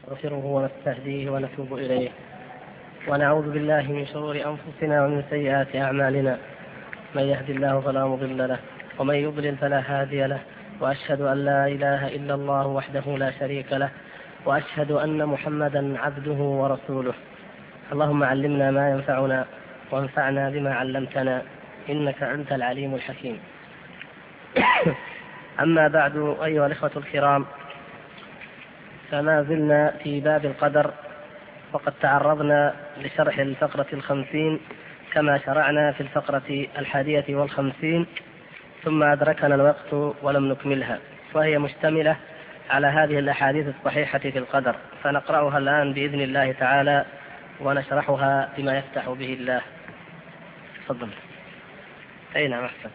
نستغفره ونستهديه ونتوب إليه، ونعوذ بالله من شرور أنفسنا ومن سيئات أعمالنا. من يهد الله فلا مضل له ومن يضلل فلا هادي له، وأشهد أن لا إله إلا الله وحده لا شريك له، وأشهد أن محمدا عبده ورسوله. اللهم علمنا ما ينفعنا وانفعنا بما علمتنا، إنك أنت العليم الحكيم. أما بعد، أيها الإخوة الكرام، فما زلنا في باب القدر، وقد تعرضنا لشرح الفقرة 50 كما شرعنا في الفقرة 51، ثم أدركنا الوقت ولم نكملها، وهي مشتملة على هذه الأحاديث الصحيحة في القدر، فنقرأها الآن بإذن الله تعالى ونشرحها بما يفتح به الله. تفضل. أي نعم، أحسن.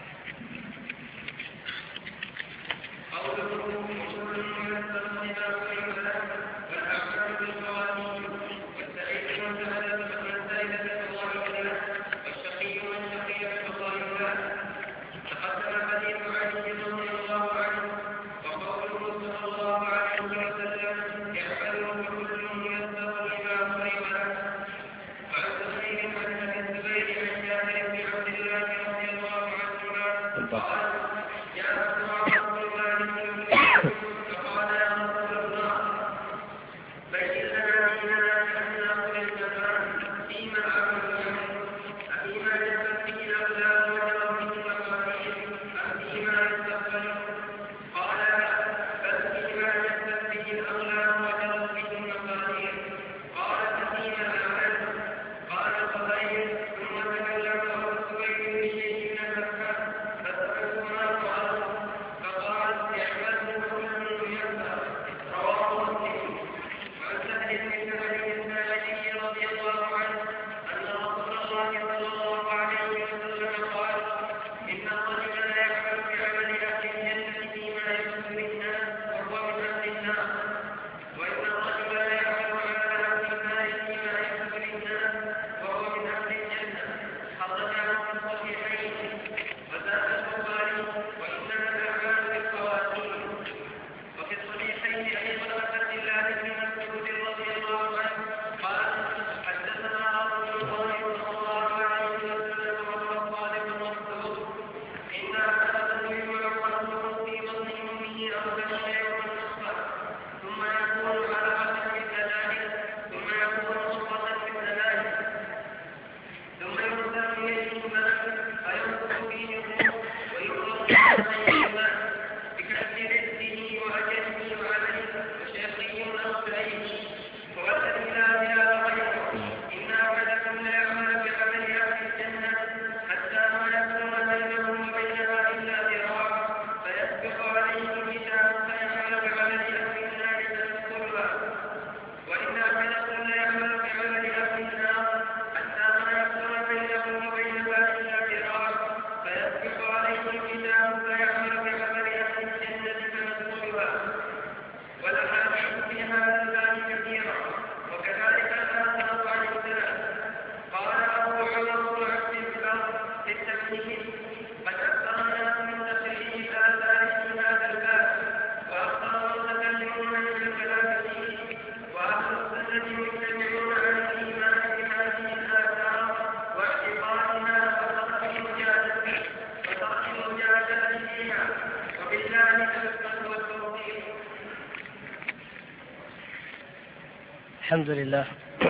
الحمد لله.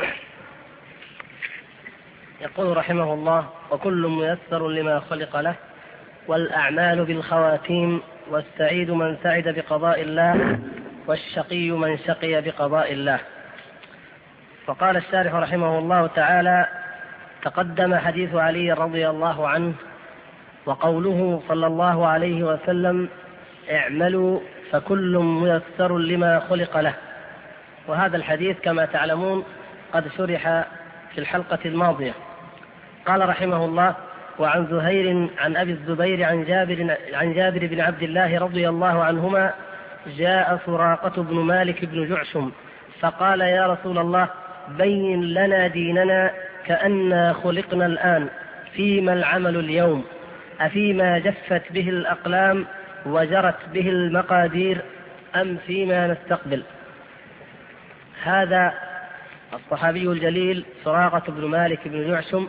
يقول رحمه الله: وكل ميسر لما خلق له، والأعمال بالخواتيم، والسعيد من سعد بقضاء الله، والشقي من شقي بقضاء الله. وقال الشارح رحمه الله تعالى: تقدم حديث علي رضي الله عنه، وقوله صلى الله عليه وسلم: اعملوا فكل ميسر لما خلق له. وهذا الحديث كما تعلمون قد شرح في الحلقة الماضية. قال رحمه الله: وعن زهير عن أبي الزبير عن جابر بن عبد الله رضي الله عنهما: جاء سراقة بن مالك بن جعشم فقال: يا رسول الله، بين لنا ديننا كأننا خلقنا الآن، فيما العمل اليوم؟ أفيما جفت به الأقلام وجرت به المقادير، أم فيما نستقبل؟ هذا الصحابي الجليل سراقة بن مالك بن جعشم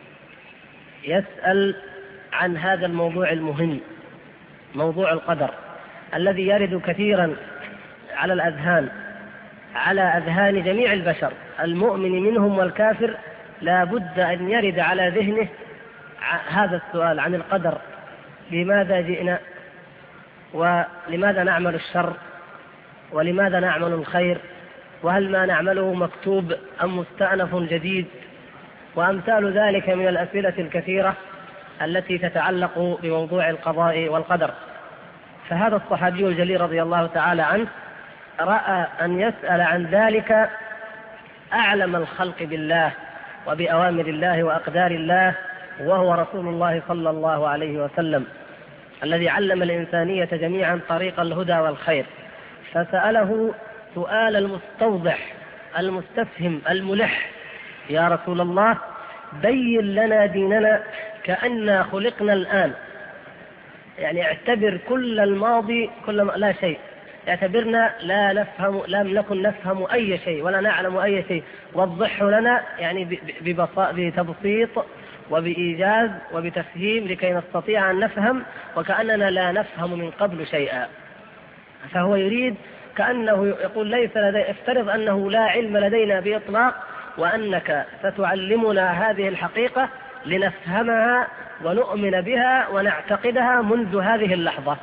يسأل عن هذا الموضوع المهم، موضوع القدر الذي يرد كثيرا على الأذهان، على أذهان جميع البشر المؤمن منهم والكافر. لا بد أن يرد على ذهنه هذا السؤال عن القدر: لماذا جئنا؟ ولماذا نعمل الشر؟ ولماذا نعمل الخير؟ وهل ما نعمله مكتوب أم مستأنف جديد؟ وأمثال ذلك من الأسئلة الكثيرة التي تتعلق بموضوع القضاء والقدر. فهذا الصحابي الجليل رضي الله تعالى عنه رأى أن يسأل عن ذلك أعلم الخلق بالله وبأوامر الله وأقدار الله، وهو رسول الله صلى الله عليه وسلم الذي علم الإنسانية جميعا طريق الهدى والخير. فسأله سؤال المستوضح المستفهم الملح: يا رسول الله، بين لنا ديننا كأننا خلقنا الآن. يعني اعتبر كل الماضي لا شيء، اعتبرنا لا نفهم، لم نكن نفهم أي شيء ولا نعلم أي شيء، وضحه لنا يعني بتبسيط وبإيجاز وبتفهيم لكي نستطيع أن نفهم وكأننا لا نفهم من قبل شيئا. فهو يريد كأنه يقول: ليس لدي، افترض أنه لا علم لدينا بإطلاق، وأنك ستعلمنا هذه الحقيقة لنفهمها ونؤمن بها ونعتقدها منذ هذه اللحظة.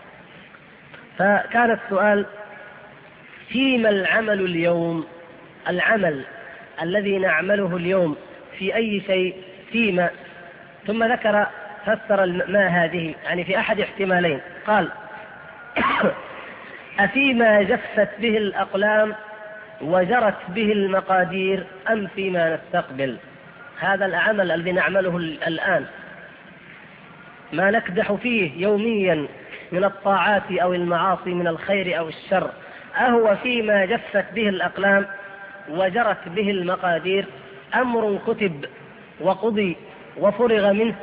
فكان السؤال: فيما العمل اليوم؟ العمل الذي نعمله اليوم في أي شيء؟ فيما؟ ثم ذكر فسر ما هذه، يعني في أحد احتمالين. قال: أفيما جفت به الأقلام وجرت به المقادير أم فيما نستقبل؟ هذا العمل الذي نعمله الآن، ما نكدح فيه يوميا من الطاعات أو المعاصي، من الخير أو الشر، أهو فيما جفت به الأقلام وجرت به المقادير، أمر كتب وقضي وفرغ منه،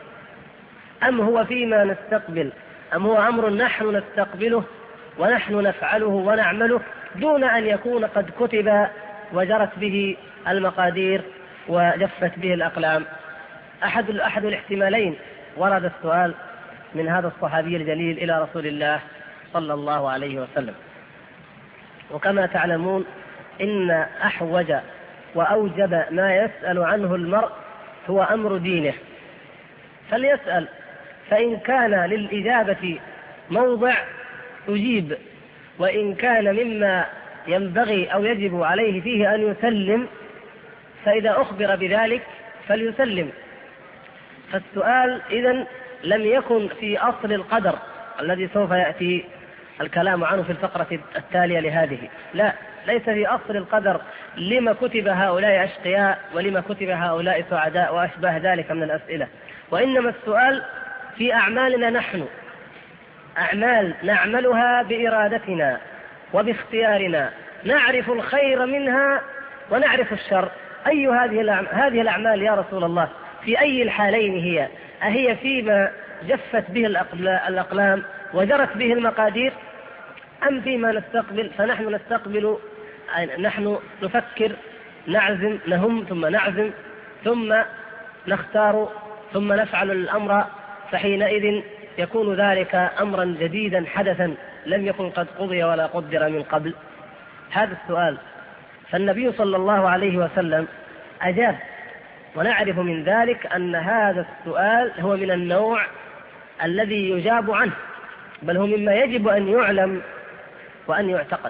أم هو فيما نستقبل، أم هو أمر نحن نستقبله ونحن نفعله ونعمله دون أن يكون قد كتب وجرت به المقادير وجفت به الأقلام؟ أحد الاحتمالين ورد السؤال من هذا الصحابي الجليل إلى رسول الله صلى الله عليه وسلم. وكما تعلمون إن أحوج وأوجب ما يسأل عنه المرء هو أمر دينه، فليسأل، فإن كان للإجابة موضع أجيب، وإن كان مما ينبغي أو يجب عليه فيه أن يسلم فإذا أخبر بذلك فليسلم. فالسؤال إذن لم يكن في أصل القدر الذي سوف يأتي الكلام عنه في الفقرة التالية لهذه، لا، ليس في أصل القدر لما كتب هؤلاء أشقياء ولما كتب هؤلاء سعداء وأشباه ذلك من الأسئلة، وإنما السؤال في أعمالنا نحن، أعمال نعملها بإرادتنا وباختيارنا، نعرف الخير منها ونعرف الشر. أي هذه الأعمال يا رسول الله؟ في أي الحالين هي؟ أهي فيما جفت به الأقلام وجرت به المقادير، أم فيما نستقبل؟ فنحن نستقبل، نحن نفكر، نعزم، نهم ثم نعزم ثم نختار ثم نفعل الأمر، فحينئذ يكون ذلك أمرا جديدا حدثا لم يكن قد قضي ولا قدر من قبل. هذا السؤال. فالنبي صلى الله عليه وسلم أجاب، ونعرف من ذلك أن هذا السؤال هو من النوع الذي يجاب عنه، بل هو مما يجب أن يعلم وأن يعتقد.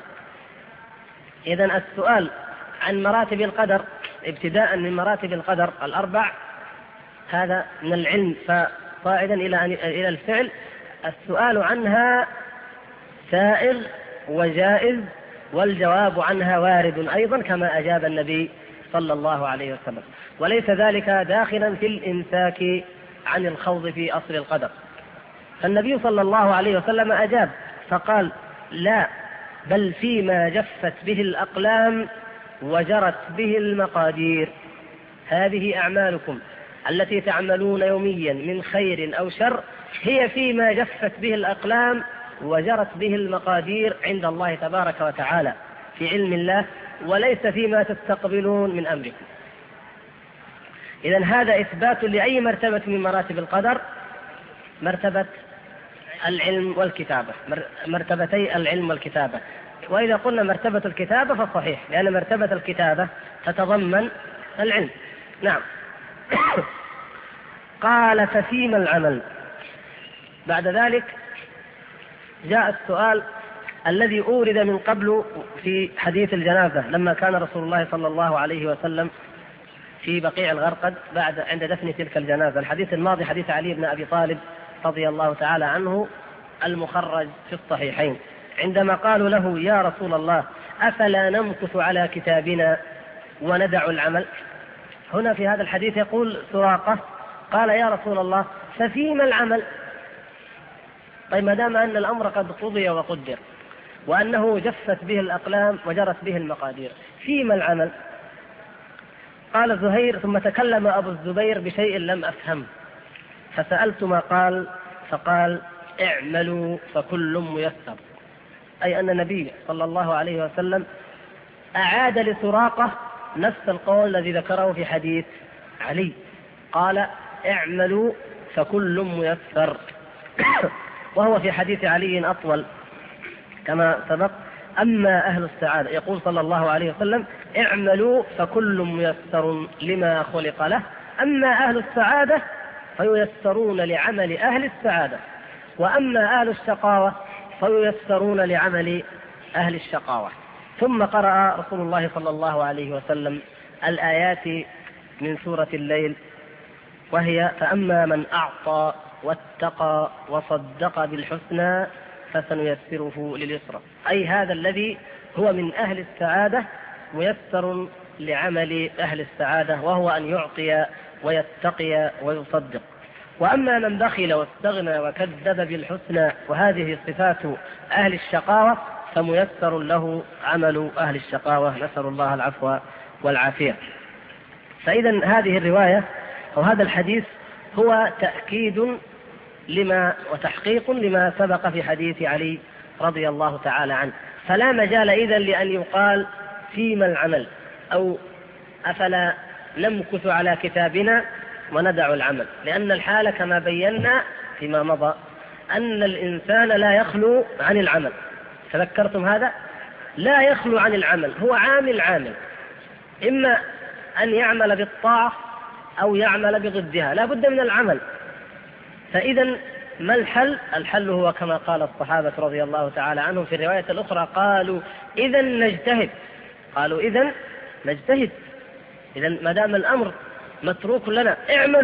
إذن السؤال عن مراتب القدر ابتداء من مراتب القدر الأربع، هذا من العلم فصاعدا إلى الفعل، السؤال عنها سائغ وجائز، والجواب عنها وارد أيضا كما أجاب النبي صلى الله عليه وسلم، وليس ذلك داخلا في الإمساك عن الخوض في أصل القدر. فالنبي صلى الله عليه وسلم أجاب فقال: لا، بل فيما جفت به الأقلام وجرت به المقادير. هذه أعمالكم التي تعملون يوميا من خير أو شر هي فيما جفت به الأقلام وجرت به المقادير عند الله تبارك وتعالى، في علم الله وليس فيما تستقبلون من أمركم. إذن هذا إثبات لأي مرتبة من مراتب القدر، مرتبة العلم والكتابة، مرتبتي العلم والكتابة. وإذا قلنا مرتبة الكتابة فصحيح، لأن مرتبة الكتابة تتضمن العلم. نعم. قال ففيما العمل؟ بعد ذلك جاء السؤال الذي أورد من قبل في حديث الجنازة لما كان رسول الله صلى الله عليه وسلم في بقيع الغرقد عند دفن تلك الجنازة. الحديث الماضي حديث علي بن أبي طالب رضي الله تعالى عنه المخرج في الصحيحين، عندما قالوا له يا رسول الله أفلا نمكث على كتابنا وندع العمل؟ هنا في هذا الحديث يقول سراقة قال يا رسول الله ففيما العمل؟ طيب ما دام أن الأمر قد قضي وقدر وأنه جفت به الأقلام وجرت به المقادير، فيما العمل؟ قال زهير ثم تكلم أبو الزبير بشيء لم أفهم فسألت ما قال، فقال اعملوا فكل ميسر، أي أن النبي صلى الله عليه وسلم أعاد لسراقة نفس القول الذي ذكره في حديث علي، قال اعملوا فكل ميسر. وهو في حديث علي أطول كما سبق: أما أهل السعادة، يقول صلى الله عليه وسلم اعملوا فكل ميسر لما خلق له، أما أهل السعادة فييسرون لعمل أهل السعادة، وأما أهل الشقاوة فييسرون لعمل أهل الشقاوة. ثم قرأ رسول الله صلى الله عليه وسلم الآيات من سورة الليل، وهي فأما من أعطى واتقى وصدق بالحسنى فسنيسره لليسرى، أي هذا الذي هو من أهل السعادة ميسر لعمل أهل السعادة، وهو أن يعطي ويتقي ويصدق. وأما من بخل واستغنى وكذب بالحسنى، وهذه صفات أهل الشقاوة، فميسر له عمل أهل الشقاوة، نسأل الله العفو والعافية. فإذا هذه الرواية أو هذا الحديث هو تأكيد لما وتحقيق لما سبق في حديث علي رضي الله تعالى عنه. فلا مجال إذن لأن يقال فيما العمل أو أفلا نمكث على كتابنا وندع العمل، لأن الحالة كما بينا فيما مضى أن الإنسان لا يخلو عن العمل. تذكرتم هذا؟ لا يخلو عن العمل، هو عامل، إما أن يعمل بالطاعة أو يعمل بضدها، لا بد من العمل. فإذا ما الحل؟ الحل هو كما قال الصحابة رضي الله تعالى عنهم في الرواية الأخرى قالوا إذا نجتهد، قالوا إذا نجتهد. إذا ما دام الأمر متروك لنا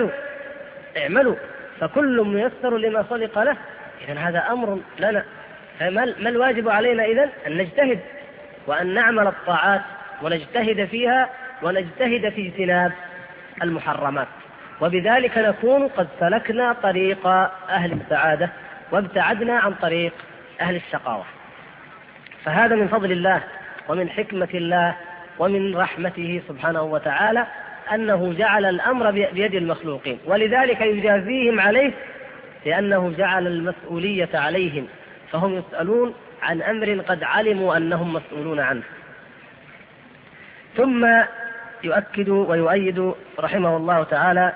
اعملوا فكل ميسر لما خلق له، إذا هذا أمر لنا. فما الواجب علينا إذن؟ أن نجتهد وأن نعمل الطاعات ونجتهد فيها ونجتهد في اجتناب المحرمات، وبذلك نكون قد سلكنا طريق أهل السعادة وابتعدنا عن طريق أهل الشقاوة. فهذا من فضل الله ومن حكمة الله ومن رحمته سبحانه وتعالى أنه جعل الأمر بيد المخلوقين، ولذلك يجازيهم عليه، لأنه جعل المسؤولية عليهم، فهم يسألون عن أمر قد علموا أنهم مسؤولون عنه. ثم يؤكد ويؤيد رحمه الله تعالى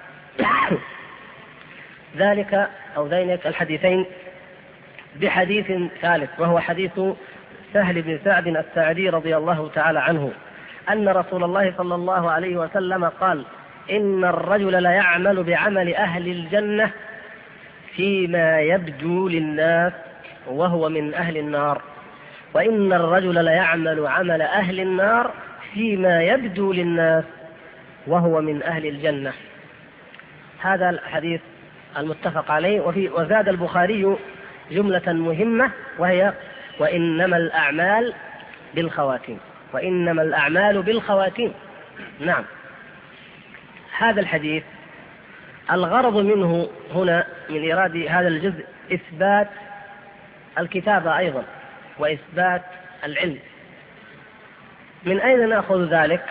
ذلك أو ذلك الحديثين بحديث ثالث، وهو حديث سهل بن سعد الساعدي رضي الله تعالى عنه أن رسول الله صلى الله عليه وسلم قال: إن الرجل لا يعمل بعمل أهل الجنة فيما يبدو للناس وهو من أهل النار، وإن الرجل لا يعمل عمل أهل النار فيما يبدو للناس وهو من أهل الجنة. هذا الحديث المتفق عليه. وزاد البخاري جملة مهمة، وهي وإنما الأعمال بالخواتيم، وإنما الأعمال بالخواتيم. نعم، هذا الحديث الغرض منه هنا من إيراد هذا الجزء إثبات الكتابة أيضا وإثبات العلم. من أين نأخذ ذلك؟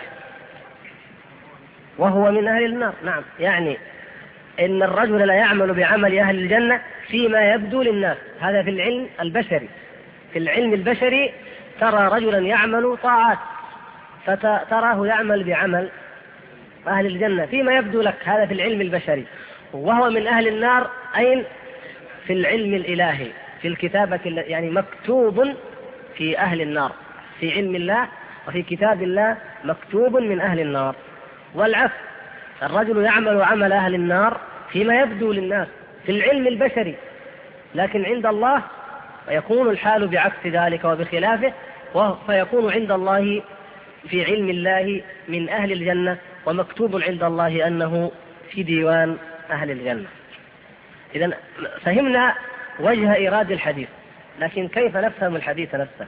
وهو من أهل النار. نعم، يعني إن الرجل لا يعمل بعمل أهل الجنة فيما يبدو للناس. هذا في العلم البشري. في العلم البشري ترى رجلا يعمل طاعات فتراه يعمل بعمل أهل الجنة فيما يبدو لك هذا في العلم البشري، وهو من أهل النار أين؟ في العلم الإلهي، في الكتابة، يعني مكتوب في أهل النار، في علم الله وفي كتاب الله مكتوب من أهل النار. والعكس، الرجل يعمل عمل أهل النار فيما يبدو للناس في العلم البشري، لكن عند الله يكون الحال بعكس ذلك وبخلافه، فيكون عند الله في علم الله من أهل الجنة، ومكتوب عند الله أنه في ديوان أهل الجنة. إذن فهمنا وجه إيراد الحديث، لكن كيف نفهم الحديث نفسه؟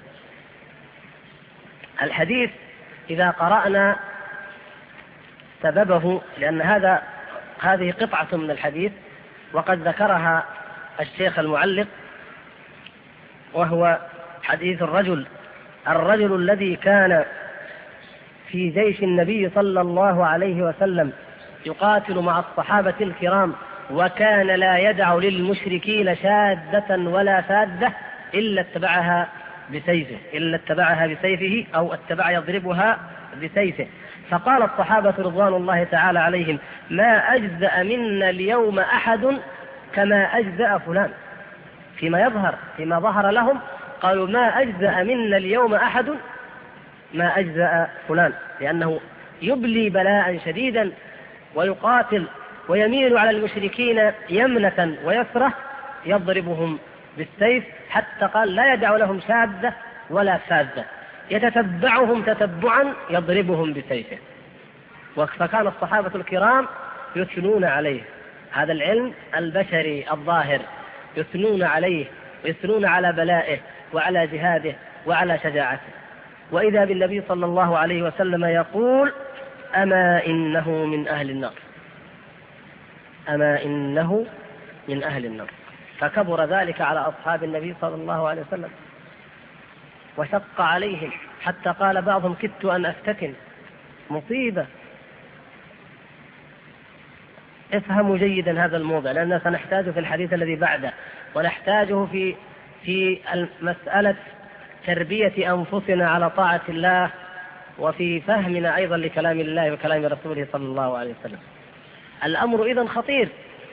الحديث إذا قرأنا سببه، لأن هذه قطعة من الحديث وقد ذكرها الشيخ المعلق، وهو حديث الرجل الذي كان في جيش النبي صلى الله عليه وسلم يقاتل مع الصحابة الكرام، وكان لا يدع للمشركين شادة ولا فادة إلا اتبعها بسيفه أو اتبع يضربها بسيفه. فقال الصحابة رضوان الله تعالى عليهم: ما أجزأ منا اليوم أحد كما أجزأ فلان. فيما ظهر لهم قالوا: ما أجزأ منا اليوم أحد ما أجزأ فلان، لأنه يبلي بلاء شديدا ويقاتل ويميل على المشركين يمنة ويسرة، يضربهم بالسيف، حتى قال: لا يدع لهم شاذة ولا فاذة، يتتبعهم تتبعا يضربهم بسيفه. فكان الصحابة الكرام يثنون عليه هذا العلم البشري الظاهر، يثنون عليه ويثنون على بلائه وعلى جهاده وعلى شجاعته. وإذا بالنبي صلى الله عليه وسلم يقول: أما إنه من أهل النار، أما إنه من أهل النار. فكبر ذلك على أصحاب النبي صلى الله عليه وسلم وشق عليهم، حتى قال بعضهم: كدت أن أفتتن. مصيبة. افهموا جيدا هذا الموضع، لأننا سنحتاجه في الحديث الذي بعده، ونحتاجه في المسألة تربية أنفسنا على طاعة الله، وفي فهمنا أيضا لكلام الله وكلام رسوله صلى الله عليه وسلم. الأمر إذن خطير.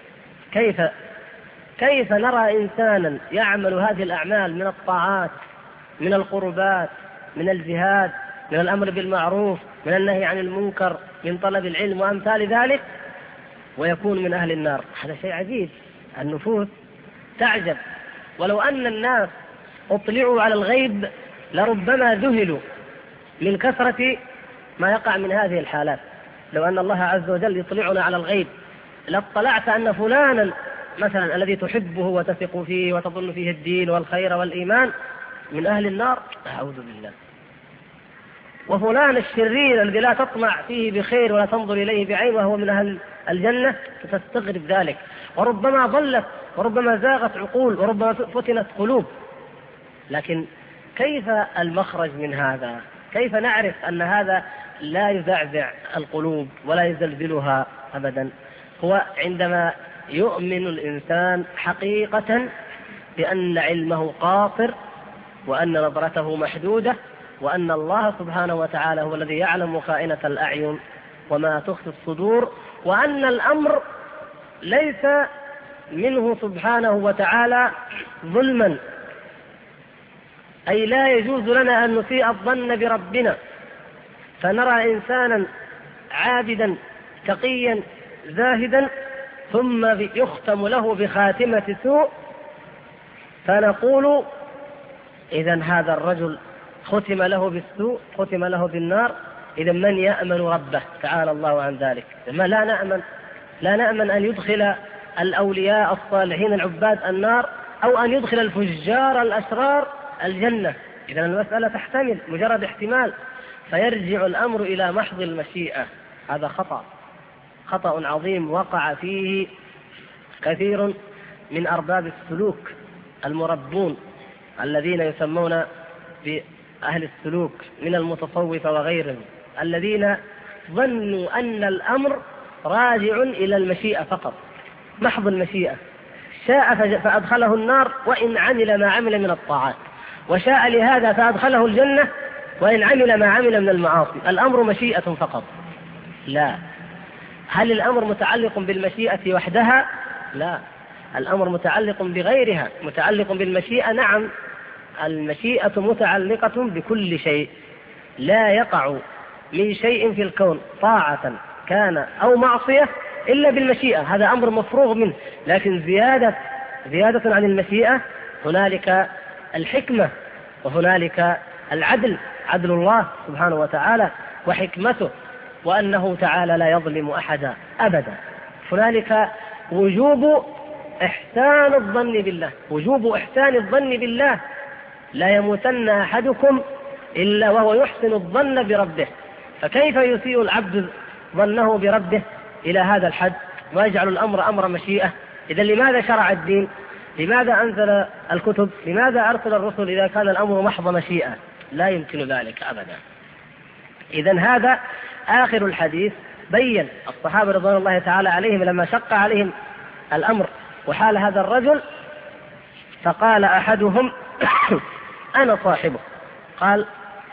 كيف نرى إنسانا يعمل هذه الأعمال من الطاعات، من القربات، من الجهاد، من الأمر بالمعروف، من النهي عن المنكر، من طلب العلم وأمثال ذلك، ويكون من أهل النار؟ هذا شيء عجيب. النفوس تعجب. ولو أن الناس اطلعوا على الغيب لربما ذهلوا من كثرة ما يقع من هذه الحالات. لو أن الله عز وجل يطلعنا على الغيب لاطلعت أن فلانا مثلا الذي تحبه وتثق فيه وتظن فيه الدين والخير والإيمان من أهل النار، أعوذ بالله. وفلان الشرير الذي لا تطمع فيه بخير ولا تنظر إليه بعين وهو من أهل الجنة، تستغرب ذلك. وربما ضلت وربما زاغت عقول وربما فتنت قلوب. لكن كيف المخرج من هذا؟ كيف نعرف أن هذا لا يزعزع القلوب ولا يزلزلها أبدا؟ هو عندما يؤمن الإنسان حقيقة بأن علمه قاصر، وأن نظرته محدودة، وأن الله سبحانه وتعالى هو الذي يعلم خائنة الأعين وما تخفي الصدور، وأن الأمر ليس منه سبحانه وتعالى ظلما، أي لا يجوز لنا أن نسيء الظن بربنا فنرى إنسانا عابدا تقيا زاهدا ثم يختم له بخاتمة سوء، فنقول إذن هذا الرجل ختم له بالسوء، ختم له بالنار. إذن من يأمن ربه؟ تعالى الله عن ذلك. ما لا نأمن أن يدخل الأولياء الصالحين العباد النار، أو أن يدخل الفجار الأشرار الجنة. إذن المسألة تحتمل مجرد احتمال، فيرجع الأمر إلى محض المشيئة. هذا خطأ عظيم وقع فيه كثير من أرباب السلوك المربون الذين يسمون بأهل السلوك من المتصوفة وغيرهم، الذين ظنوا أن الأمر راجع إلى المشيئة فقط، محض المشيئة. شاء فأدخله النار وإن عمل ما عمل من الطاعات، وشاء لهذا فأدخله الجنة وإن عمل ما عمل من المعاصي. الأمر مشيئة فقط؟ لا. هل الأمر متعلق بالمشيئة وحدها؟ لا، الأمر متعلق بغيرها، متعلق بالمشيئة. نعم، المشيئة متعلقة بكل شيء، لا يقع من شيء في الكون طاعة كان أو معصية إلا بالمشيئة، هذا أمر مفروغ منه. لكن زيادة عن المشيئة هنالك الحكمة، وهنالك العدل، عدل الله سبحانه وتعالى وحكمته، وأنه تعالى لا يظلم أحدا أبدا. هنالك وجوب إحسان الظن بالله، وجوب إحسان الظن بالله. لا يموتن أحدكم إلا وهو يحسن الظن بربه. فكيف يسيء العبد ظنه بربه إلى هذا الحد ويجعل الأمر أمر مشيئة؟ إذا لماذا شرع الدين؟ لماذا أنزل الكتب؟ لماذا أرسل الرسل إذا كان الأمر محض مشيئة؟ لا يمكن ذلك أبدا. إذن هذا آخر الحديث. بين الصحابة رضوان الله تعالى عليهم لما شق عليهم الأمر وحال هذا الرجل، فقال أحدهم أنا صاحبه، قال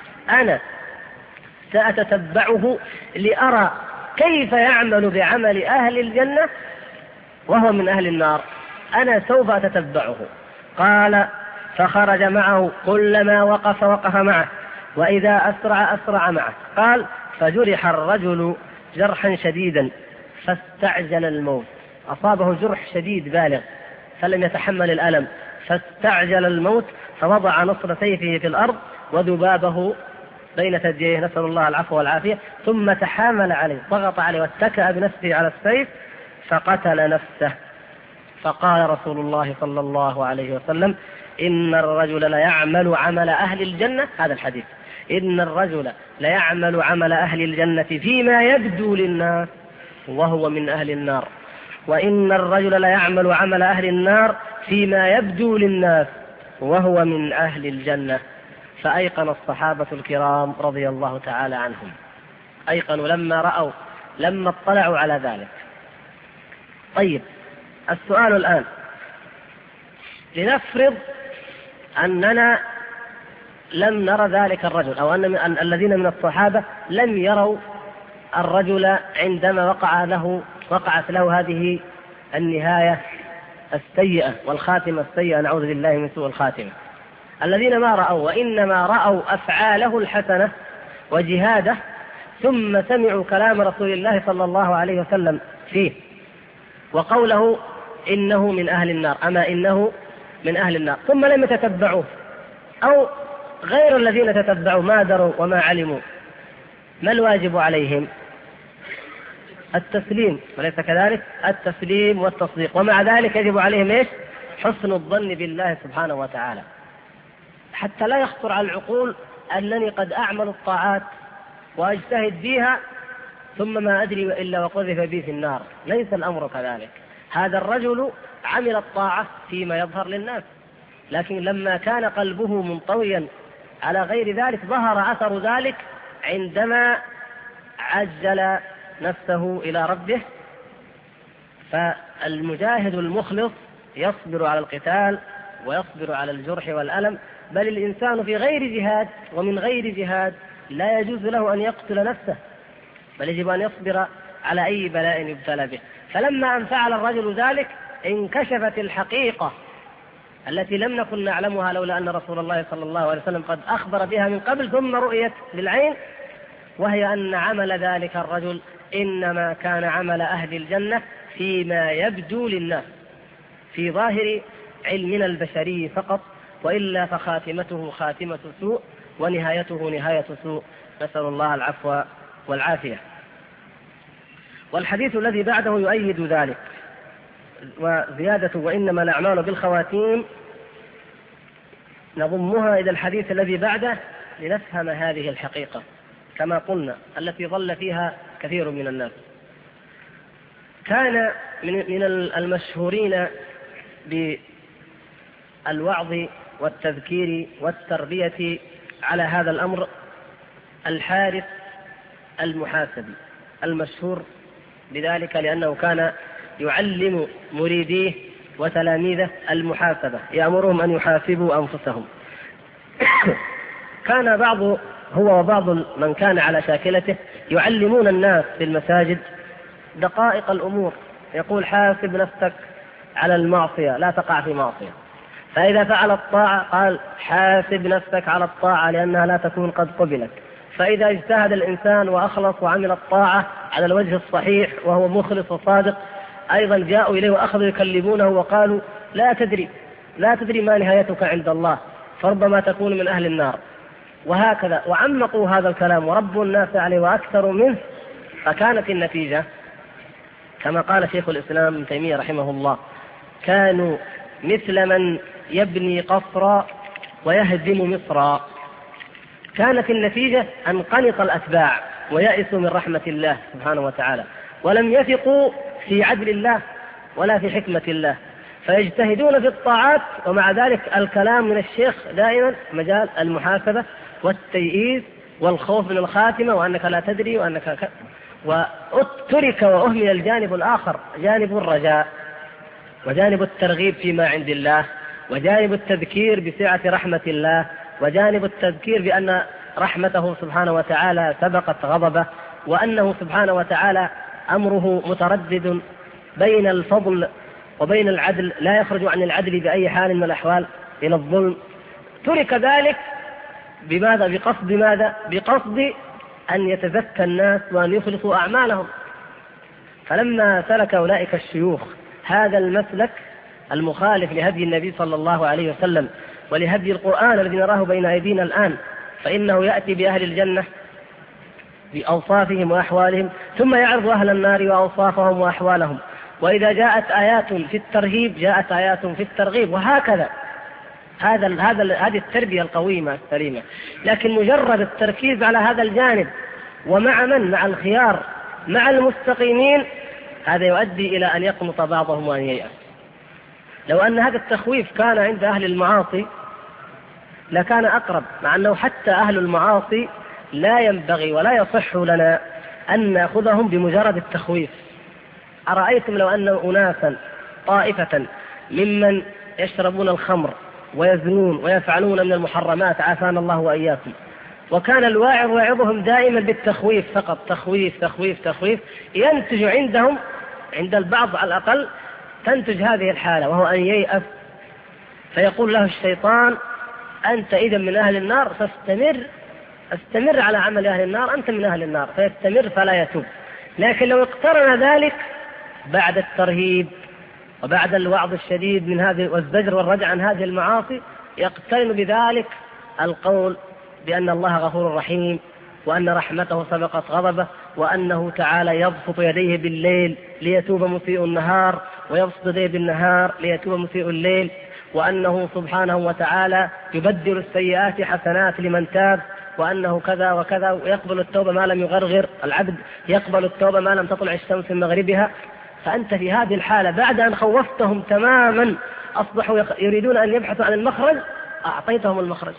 أنا سأتتبعه لأرى كيف يعمل بعمل أهل الجنة وهو من أهل النار، أنا سوف أتتبعه. قال فخرج معه، كلما وقف معه، وإذا أسرع معه. قال فجرح الرجل جرحا شديدا فاستعجل الموت، أصابه جرح شديد بالغ فلم يتحمل الألم، فاستعجل الموت، فوضع نصر سيفه في الأرض وذبابه بين ثدييه، نسأل الله العفو والعافية، ثم تحامل عليه، ضغط عليه واتكأ بنفسه على السيف فقتل نفسه. فقال رسول الله صلى الله عليه وسلم إن الرجل ليعمل عمل أهل الجنة، هذا الحديث، إن الرجل ليعمل عمل أهل الجنة فيما يبدو للناس وهو من أهل النار، وإن الرجل ليعمل عمل أهل النار فيما يبدو للناس وهو من أهل الجنة. فأيقن الصحابة الكرام رضي الله تعالى عنهم، أيقنوا لما اطلعوا على ذلك. طيب، السؤال الآن، لنفرض أننا لم نرى ذلك الرجل، أو أن الذين من الصحابة لم يروا الرجل عندما وقعت له هذه النهاية السيئة والخاتمة السيئة، نعوذ بالله من سوء الخاتمة. الذين ما رأوا، وإنما رأوا أفعاله الحسنة وجهاده، ثم سمعوا كلام رسول الله صلى الله عليه وسلم فيه وقوله إنه من أهل النار، أما إنه من أهل النار، ثم لم يتتبعوه، أو غير الذين تتبعوا ما دروا وما علموا، ما الواجب عليهم؟ التسليم، وليس كذلك؟ التسليم والتصديق. ومع ذلك يجب عليهم إيش؟ حسن الظن بالله سبحانه وتعالى، حتى لا يخطر على العقول أنني قد أعمل الطاعات وأجتهد فيها ثم ما أدري إلا وقذف بي في النار. ليس الأمر كذلك. هذا الرجل عمل الطاعة فيما يظهر للناس، لكن لما كان قلبه منطويا على غير ذلك ظهر أثر ذلك عندما عجل نفسه إلى ربه. فالمجاهد المخلص يصبر على القتال ويصبر على الجرح والألم، بل الإنسان في غير جهاد ومن غير جهاد لا يجوز له أن يقتل نفسه، بل يجب أن يصبر على أي بلاء يبتلى به. فلما أن فعل الرجل ذلك انكشفت الحقيقة التي لم نكن نعلمها لولا أن رسول الله صلى الله عليه وسلم قد أخبر بها من قبل، ثم رؤيت بالعين، وهي أن عمل ذلك الرجل إنما كان عمل أهل الجنة فيما يبدو للناس، في ظاهر علمنا البشري فقط، وإلا فخاتمته خاتمة سوء ونهايته نهاية سوء، نسأل الله العفو والعافية. والحديث الذي بعده يؤيد ذلك، وزيادة وإنما الأعمال بالخواتيم نضمها إلى الحديث الذي بعده لنفهم هذه الحقيقة كما قلنا التي ظل فيها كثير من الناس. كان من المشهورين بالوعظ والتذكير والتربية على هذا الأمر الحارث المحاسبي، المشهور بذلك لأنه كان يعلم مريديه وتلاميذه المحاسبة، يأمرهم أن يحاسبوا أنفسهم. كان بعض هو وبعض من كان على شاكلته يعلمون الناس في المساجد دقائق الأمور. يقول حاسب نفسك على المعصية، لا تقع في معصية. فإذا فعل الطاعة قال حاسب نفسك على الطاعة لأنها لا تكون قد قبلت. فإذا اجتهد الإنسان وأخلص وعمل الطاعة على الوجه الصحيح وهو مخلص وصادق، أيضا جاءوا إليه وأخذوا يكلمونه وقالوا لا تدري ما نهايتك عند الله، فربما تكون من أهل النار. وهكذا وعمقوا هذا الكلام وربوا الناس عليه وأكثروا منه. فكانت النتيجة كما قال شيخ الإسلام ابن تيمية رحمه الله: كانوا مثل من يبني قصرا ويهدم مصرا. كانت النتيجة أن قنط الأتباع ويأسوا من رحمة الله سبحانه وتعالى، ولم يثقوا في عدل الله ولا في حكمة الله، فيجتهدون في الطاعات ومع ذلك الكلام من الشيخ دائما مجال المحاسبة والتيئيس والخوف من الخاتمة وأنك لا تدري وأنك وترك وأهمل الجانب الآخر، جانب الرجاء وجانب الترغيب فيما عند الله وجانب التذكير بسعة رحمة الله وجانب التذكير بأن رحمته سبحانه وتعالى سبقت غضبه، وأنه سبحانه وتعالى أمره متردد بين الفضل وبين العدل، لا يخرج عن العدل بأي حال من الأحوال إلى الظلم. ترك ذلك بماذا؟ بقصد ماذا؟ بقصد أن يتزكى الناس وأن يخلصوا أعمالهم. فلما سلك أولئك الشيوخ هذا المسلك المخالف لهدي النبي صلى الله عليه وسلم ولهدي القرآن الذي نراه بين أيدينا الآن، فإنه يأتي بأهل الجنة بأوصافهم وأحوالهم ثم يعرض أهل النار وأوصافهم وأحوالهم. وإذا جاءت آيات في الترهيب جاءت آيات في الترغيب، وهكذا. هذه التربية القويمة السليمة. لكن مجرد التركيز على هذا الجانب ومع مع الخيار مع المستقيمين، هذا يؤدي إلى أن يقنط بعضهم وأن ييأس. لو أن هذا التخويف كان عند أهل المعاصي لكان أقرب، مع أنه حتى أهل المعاصي لا ينبغي ولا يصح لنا أن نأخذهم بمجرد التخويف. أرأيتم لو أن أناسا طائفة ممن يشربون الخمر ويزنون ويفعلون من المحرمات عافانا الله وإياكم، وكان الواعظ يعظهم دائما بالتخويف فقط، تخويف تخويف تخويف، ينتج عندهم عند البعض على الأقل تنتج هذه الحالة، وهو أن ييأس. فيقول له الشيطان أنت إذا من أهل النار استمر على عمل أهل النار، أنت من أهل النار، فيستمر فلا يتوب. لكن لو اقترن ذلك بعد الترهيب وبعد الوعظ الشديد من هذه والزجر والردع عن هذه المعاصي، يقترن بذلك القول بأن الله غفور رحيم وأن رحمته سبقت غضبه وأنه تعالى يبسط يديه بالليل ليتوب مسيء النهار ويبسط يديه بالنهار ليتوب مسيء الليل، وأنه سبحانه وتعالى يبدل السيئات حسنات لمن تاب، وأنه كذا وكذا، ويقبل التوبة ما لم يغرغر العبد، يقبل التوبة ما لم تطلع الشمس من مغربها. فأنت في هذه الحالة بعد أن خوفتهم تماما أصبحوا يريدون أن يبحثوا عن المخرج، أعطيتهم المخرج.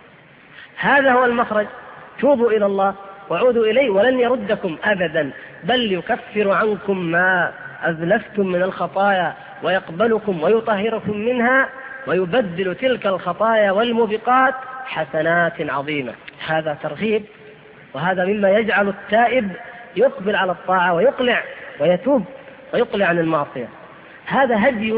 هذا هو المخرج، توبوا إلى الله وعودوا إليه ولن يردكم أبدا، بل يكفر عنكم ما أذلفتم من الخطايا ويقبلكم ويطهركم منها ويبدل تلك الخطايا والموبقات حسنات عظيمة. هذا ترغيب، وهذا مما يجعل التائب يقبل على الطاعة ويقلع ويتوب ويقلع عن المعصية. هذا هدي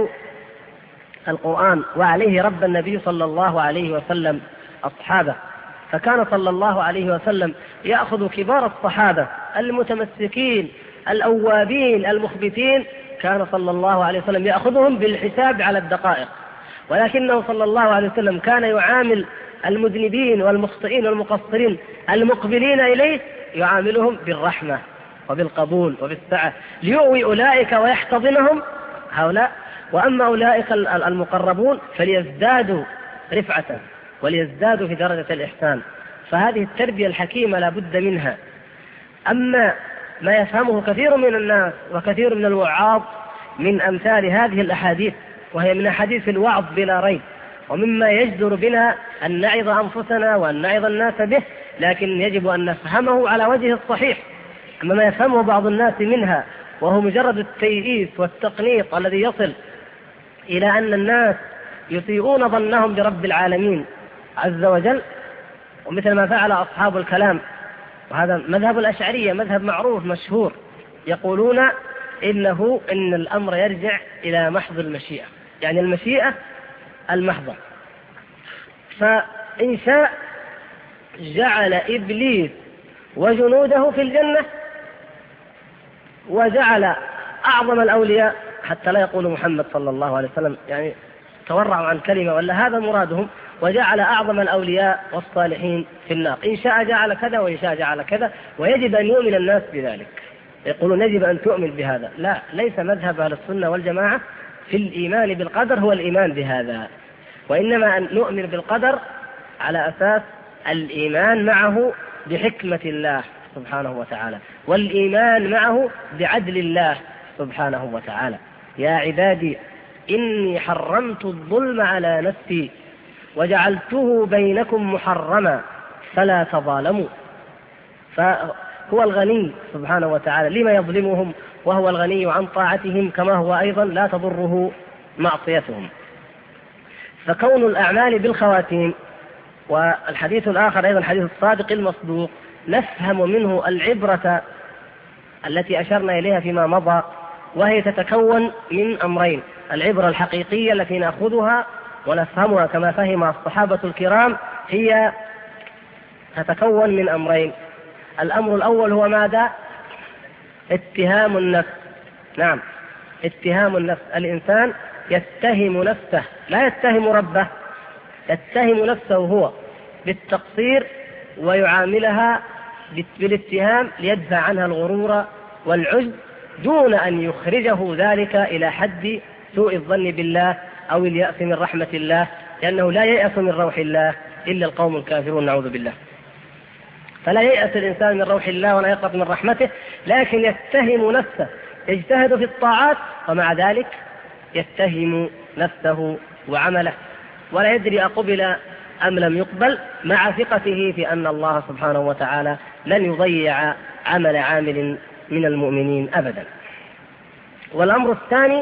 القرآن، وعليه رب النبي صلى الله عليه وسلم أصحابه. فكان صلى الله عليه وسلم يأخذ كبار الصحابة المتمسكين الأوابين المخبتين، كان صلى الله عليه وسلم يأخذهم بالحساب على الدقائق، ولكنه صلى الله عليه وسلم كان يعامل المذنبين والمخطئين والمقصرين المقبلين إليه يعاملهم بالرحمة وبالقبول وبالسعة، ليؤوي أولئك ويحتضنهم هؤلاء، وأما أولئك المقربون فليزدادوا رفعة وليزدادوا في درجة الإحسان. فهذه التربية الحكيمة لا بد منها. أما ما يفهمه كثير من الناس وكثير من الوعاظ من أمثال هذه الأحاديث، وهي من أحاديث الوعظ بلا ريب، ومما يجدر بنا أن نعظ أنفسنا وأن نعظ الناس به، لكن يجب أن نفهمه على وجه الصحيح. أما ما يفهمه بعض الناس منها وهو مجرد التيئيس والتقنيط الذي يصل إلى أن الناس يسيئون ظنهم برب العالمين عز وجل، ومثل ما فعل أصحاب الكلام، وهذا مذهب الأشعرية مذهب معروف مشهور، يقولون إن الأمر يرجع إلى محض المشيئة، يعني المشيئة المحضة. فإن شاء جعل إبليس وجنوده في الجنة، وجعل أعظم الأولياء، حتى لا يقول محمد صلى الله عليه وسلم يعني تورعوا عن كلمة ولا هذا مرادهم، وجعل أعظم الأولياء والصالحين في النار. إن شاء جعل كذا وإن شاء جعل كذا، ويجب أن يؤمن الناس بذلك. يقولون يجب أن تؤمن بهذا. لا، ليس مذهب أهل السنة والجماعة في الإيمان بالقدر هو الإيمان بهذا، وإنما أن نؤمن بالقدر على أساس الإيمان معه بحكمة الله سبحانه وتعالى، والإيمان معه بعدل الله سبحانه وتعالى. يا عبادي إني حرمت الظلم على نفسي وجعلته بينكم محرما فلا تظالموا. فهو الغني سبحانه وتعالى لما يظلمهم، وهو الغني عن طاعتهم، كما هو أيضا لا تضره معصيتهم. فكون الأعمال بالخواتيم، والحديث الآخر أيضا حديث الصادق المصدوق، نفهم منه العبرة التي أشرنا إليها فيما مضى، وهي تتكون من أمرين: العبرة الحقيقية التي نأخذها ونفهمها كما فهم الصحابة الكرام، هي تتكون من أمرين. الأمر الأول هو ماذا؟ اتهام النفس. نعم، اتهام النفس. الإنسان يتهم نفسه، لا يتهم ربه، يتهم نفسه هو بالتقصير، ويعاملها بالاتهام ليدفع عنها الغرور والعجب، دون أن يخرجه ذلك إلى حد سوء الظن بالله أو اليأس من رحمة الله، لأنه لا ييأس من روح الله إلا القوم الكافرون، نعوذ بالله. فلا ييأس الإنسان من روح الله ولا يقنط من رحمته، لكن يتهم نفسه، يجتهد في الطاعات ومع ذلك يتهم نفسه وعمله، ولا يدري أقبل أم لم يقبل، مع ثقته في أن الله سبحانه وتعالى لن يضيع عمل عامل من المؤمنين أبدا. والأمر الثاني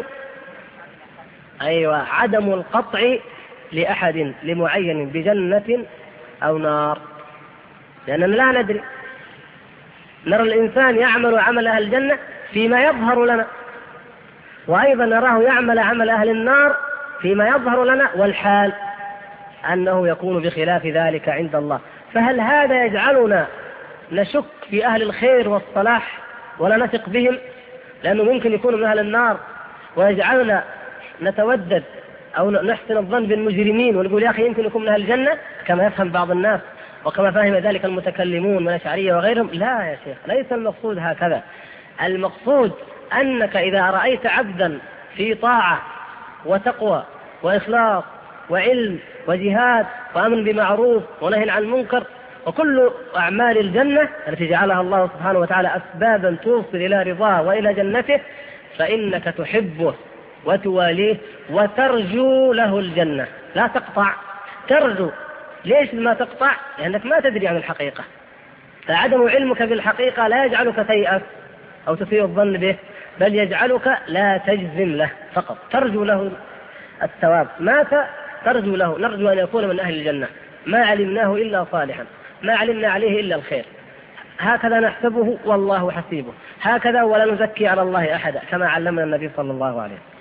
عدم القطع لأحد لمعين بجنة أو نار، لأننا لا ندري. نرى الإنسان يعمل عمل أهل الجنة فيما يظهر لنا، وأيضا نراه يعمل عمل أهل النار فيما يظهر لنا، والحال أنه يكون بخلاف ذلك عند الله. فهل هذا يجعلنا نشك في أهل الخير والصلاح ولا نثق بهم، لأنه ممكن يكونوا من أهل النار، ويجعلنا نتودد أو نحسن الظن بالمجرمين ونقول يا أخي يمكن يكون من أهل الجنة، كما يفهم بعض الناس وكما فهم ذلك المتكلمون من الأشعرية وغيرهم؟ لا يا شيخ، ليس المقصود هكذا. المقصود أنك إذا رأيت عبدا في طاعة وتقوى وإخلاص وعلم وجهاد وأمن بمعروف ونهي عن المنكر وكل أعمال الجنة التي جعلها الله سبحانه وتعالى أسبابا توصل إلى رضاه وإلى جنته، فإنك تحبه وتواليه وترجو له الجنة، لا تقطع، ترجو. ليش ما تقطع؟ لأنك ما تدري عن الحقيقة، فعدم علمك بالحقيقة لا يجعلك تيأس أو تسيء الظن به، بل يجعلك لا تجزم له، فقط ترجو له الثواب. مات ترجو له، نرجو أن يكون من أهل الجنة، ما علمناه إلا صالحا، ما علمنا عليه إلا الخير، هكذا نحسبه والله حسيبه، هكذا ولا نزكي على الله أحدا، كما علمنا النبي صلى الله عليه وسلم.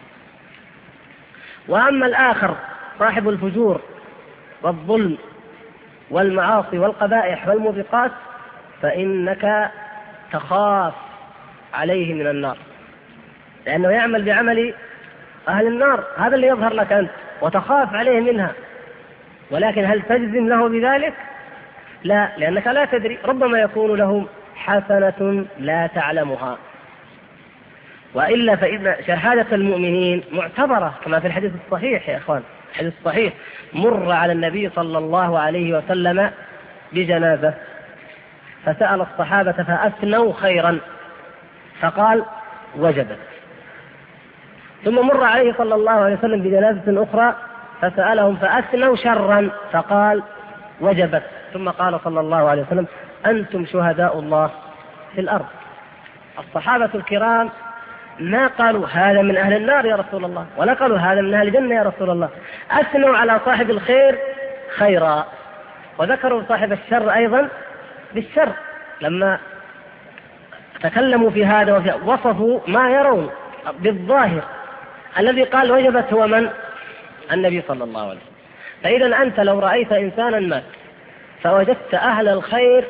وأما الآخر صاحب الفجور والظلم والمعاصي والقبائح والموبقات، فإنك تخاف عليه من النار، لأنه يعمل بعمل أهل النار، هذا اللي يظهر لك أنت، وتخاف عليه منها. ولكن هل تجزم له بذلك؟ لا، لأنك لا تدري، ربما يكون له حسنة لا تعلمها. وإلا فإن شهادة المؤمنين معتبرة، كما في الحديث الصحيح يا إخوان، الحديث الصحيح: مر على النبي صلى الله عليه وسلم بجنازة فسأل الصحابة فأثنوا خيرا فقال وجبت، ثم مر عليه صلى الله عليه وسلم بجنازة أخرى فسألهم فأثنوا شرا فقال وجبت، ثم قال صلى الله عليه وسلم: أنتم شهداء الله في الأرض. الصحابة الكرام ما قالوا هذا من أهل النار يا رسول الله، ولا قالوا هذا من أهل الجنة يا رسول الله، أثنوا على صاحب الخير خيرا، وذكروا صاحب الشر أيضا بالشر لما تكلموا في هذا وصفوا ما يرون بالظاهر. الذي قال وجبت هو من؟ النبي صلى الله عليه وسلم. فإذا أنت لو رأيت إنسانا مات فوجدت أهل الخير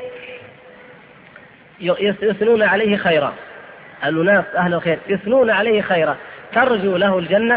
يثنون عليه خيرا، الناس أهل الخير يثنون عليه خيرا، ترجو له الجنة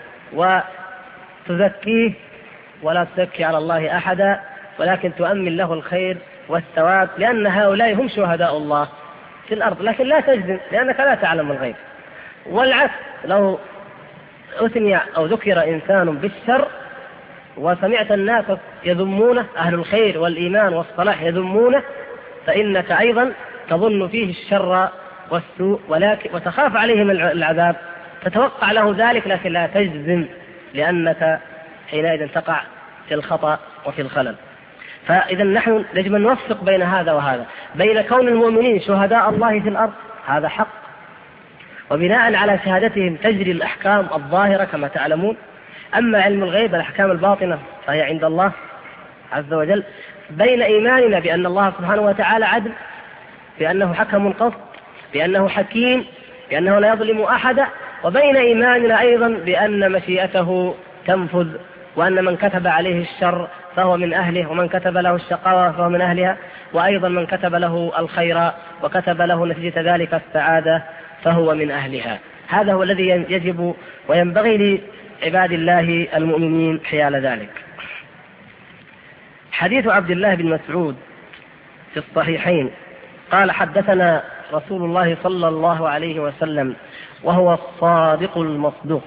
وتزكيه ولا تزكي على الله أحدا، ولكن تؤمن له الخير والثواب، لأن هؤلاء هم شهداء الله في الأرض، لكن لا تجزم لأنك لا تعلم الغيب. والعكس، لو أثني أو ذكر إنسان بالشر وسمعت الناس يذمونه، أهل الخير والإيمان والصلاح يذمونه، فإنك أيضا تظن فيه الشر والسوء، ولكن وتخاف عليه من العذاب، تتوقع له ذلك لكن لا تجزم، لأنك حينئذ تقع في الخطأ وفي الخلل. فإذا نحن يجب أن نوفق بين هذا وهذا، بين كون المؤمنين شهداء الله في الأرض هذا حق، وبناء على شهادتهم تجري الأحكام الظاهرة كما تعلمون. أما علم الغيب الأحكام الباطنة فهي عند الله عز وجل، بين إيماننا بأن الله سبحانه وتعالى عدل، بأنه حكم قسط، بأنه حكيم، بأنه لا يظلم أحدا، وبين إيماننا أيضا بأن مشيئته تنفذ، وأن من كتب عليه الشر فهو من أهله، ومن كتب له الشقاوة فهو من أهلها، وأيضا من كتب له الخير وكتب له نتيجة ذلك السعادة فهو من أهلها. هذا هو الذي يجب وينبغي لعباد الله المؤمنين حيال ذلك. حديث عبد الله بن مسعود في الصحيحين قال حدثنا رسول الله صلى الله عليه وسلم وهو الصادق المصدوق.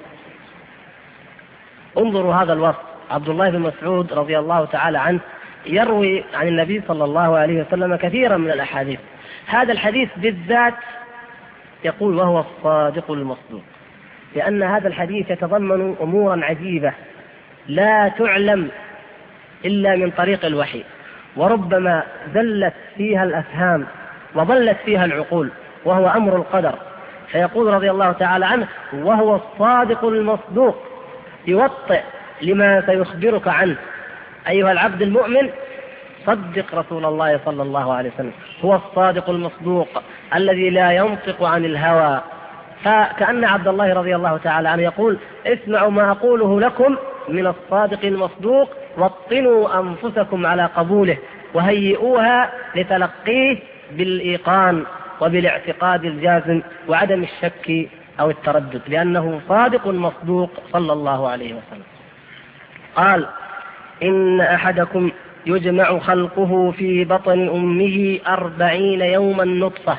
انظروا هذا الوصف، عبد الله بن مسعود رضي الله تعالى عنه يروي عن النبي صلى الله عليه وسلم كثيرا من الأحاديث، هذا الحديث بالذات يقول وهو الصادق المصدوق، لأن هذا الحديث يتضمن أمورا عجيبة لا تعلم إلا من طريق الوحي، وربما زلت فيها الأفهام وضلت فيها العقول، وهو أمر القدر. فيقول رضي الله تعالى عنه وهو الصادق المصدوق، يوطئ لما سيخبرك عنه أيها العبد المؤمن، صدق رسول الله صلى الله عليه وسلم، هو الصادق المصدوق الذي لا ينطق عن الهوى. فكأن عبد الله رضي الله تعالى عنه يقول اسمعوا ما أقوله لكم من الصادق المصدوق، وطنوا أنفسكم على قبوله، وهيئوها لتلقيه بالإيقان وبالاعتقاد الجازم وعدم الشك أو التردد، لأنه صادق مصدوق صلى الله عليه وسلم. قال إن أحدكم يجمع خلقه في بطن أمه 40 يوما نطفة،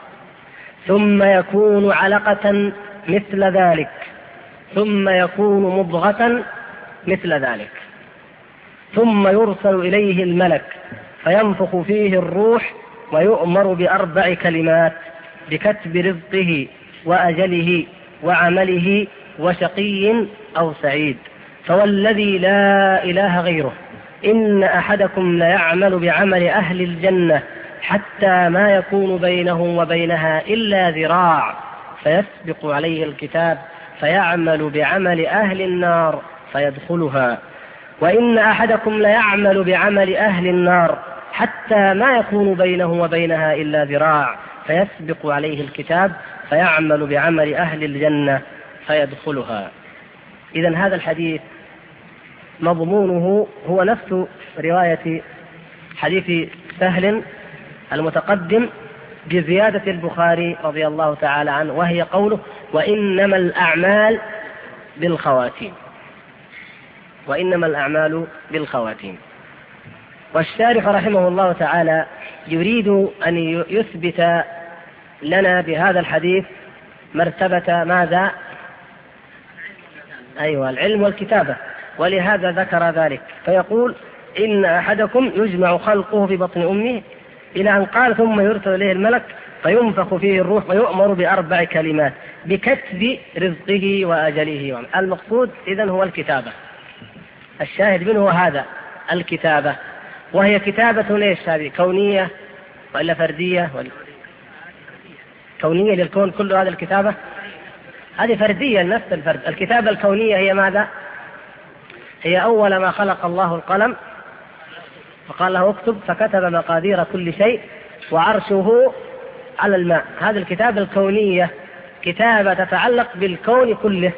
ثم يكون علقة مثل ذلك، ثم يكون مضغة مثل ذلك، ثم يرسل إليه الملك فينفخ فيه الروح، ويؤمر ب4 كلمات بكتب رزقه وأجله وعمله وشقي أو سعيد. فوالذي لا إله غيره إن أحدكم ليعمل بعمل أهل الجنة حتى ما يكون بينه وبينها إلا ذراع، فيسبق عليه الكتاب فيعمل بعمل أهل النار فيدخلها، وإن أحدكم ليعمل بعمل أهل النار حتى ما يكون بينه وبينها إلا ذراع، فيسبق عليه الكتاب فيعمل بعمل أهل الجنة فيدخلها. إذن هذا الحديث مضمونه هو نفس رواية حديث سهل المتقدم بزيادة البخاري رضي الله تعالى عنه، وهي قوله وإنما الأعمال بالخواتيم، وإنما الأعمال بالخواتيم. والشارح رحمه الله تعالى يريد أن يثبت لنا بهذا الحديث مرتبة ماذا؟ أيوة، العلم والكتابة، ولهذا ذكر ذلك. فيقول إن أحدكم يجمع خلقه في بطن أمه إلى أن قال ثم يرسل إليه الملك فينفخ فيه الروح ويؤمر ب4 كلمات بكتب رزقه وأجله. المقصود إذن هو الكتابة، الشاهد منه هذا الكتابة، وهي كتابة ليش هذه؟ كونية وإلا فردية؟ كونية للكون كله، هذا الكتابة هذه فردية لنفس الفرد. الكتابة الكونية هي ماذا؟ هي أول ما خلق الله القلم فقال له اكتب، فكتب مقادير كل شيء وعرشه على الماء. هذه الكتابة الكونية كتابة تتعلق بالكون كله.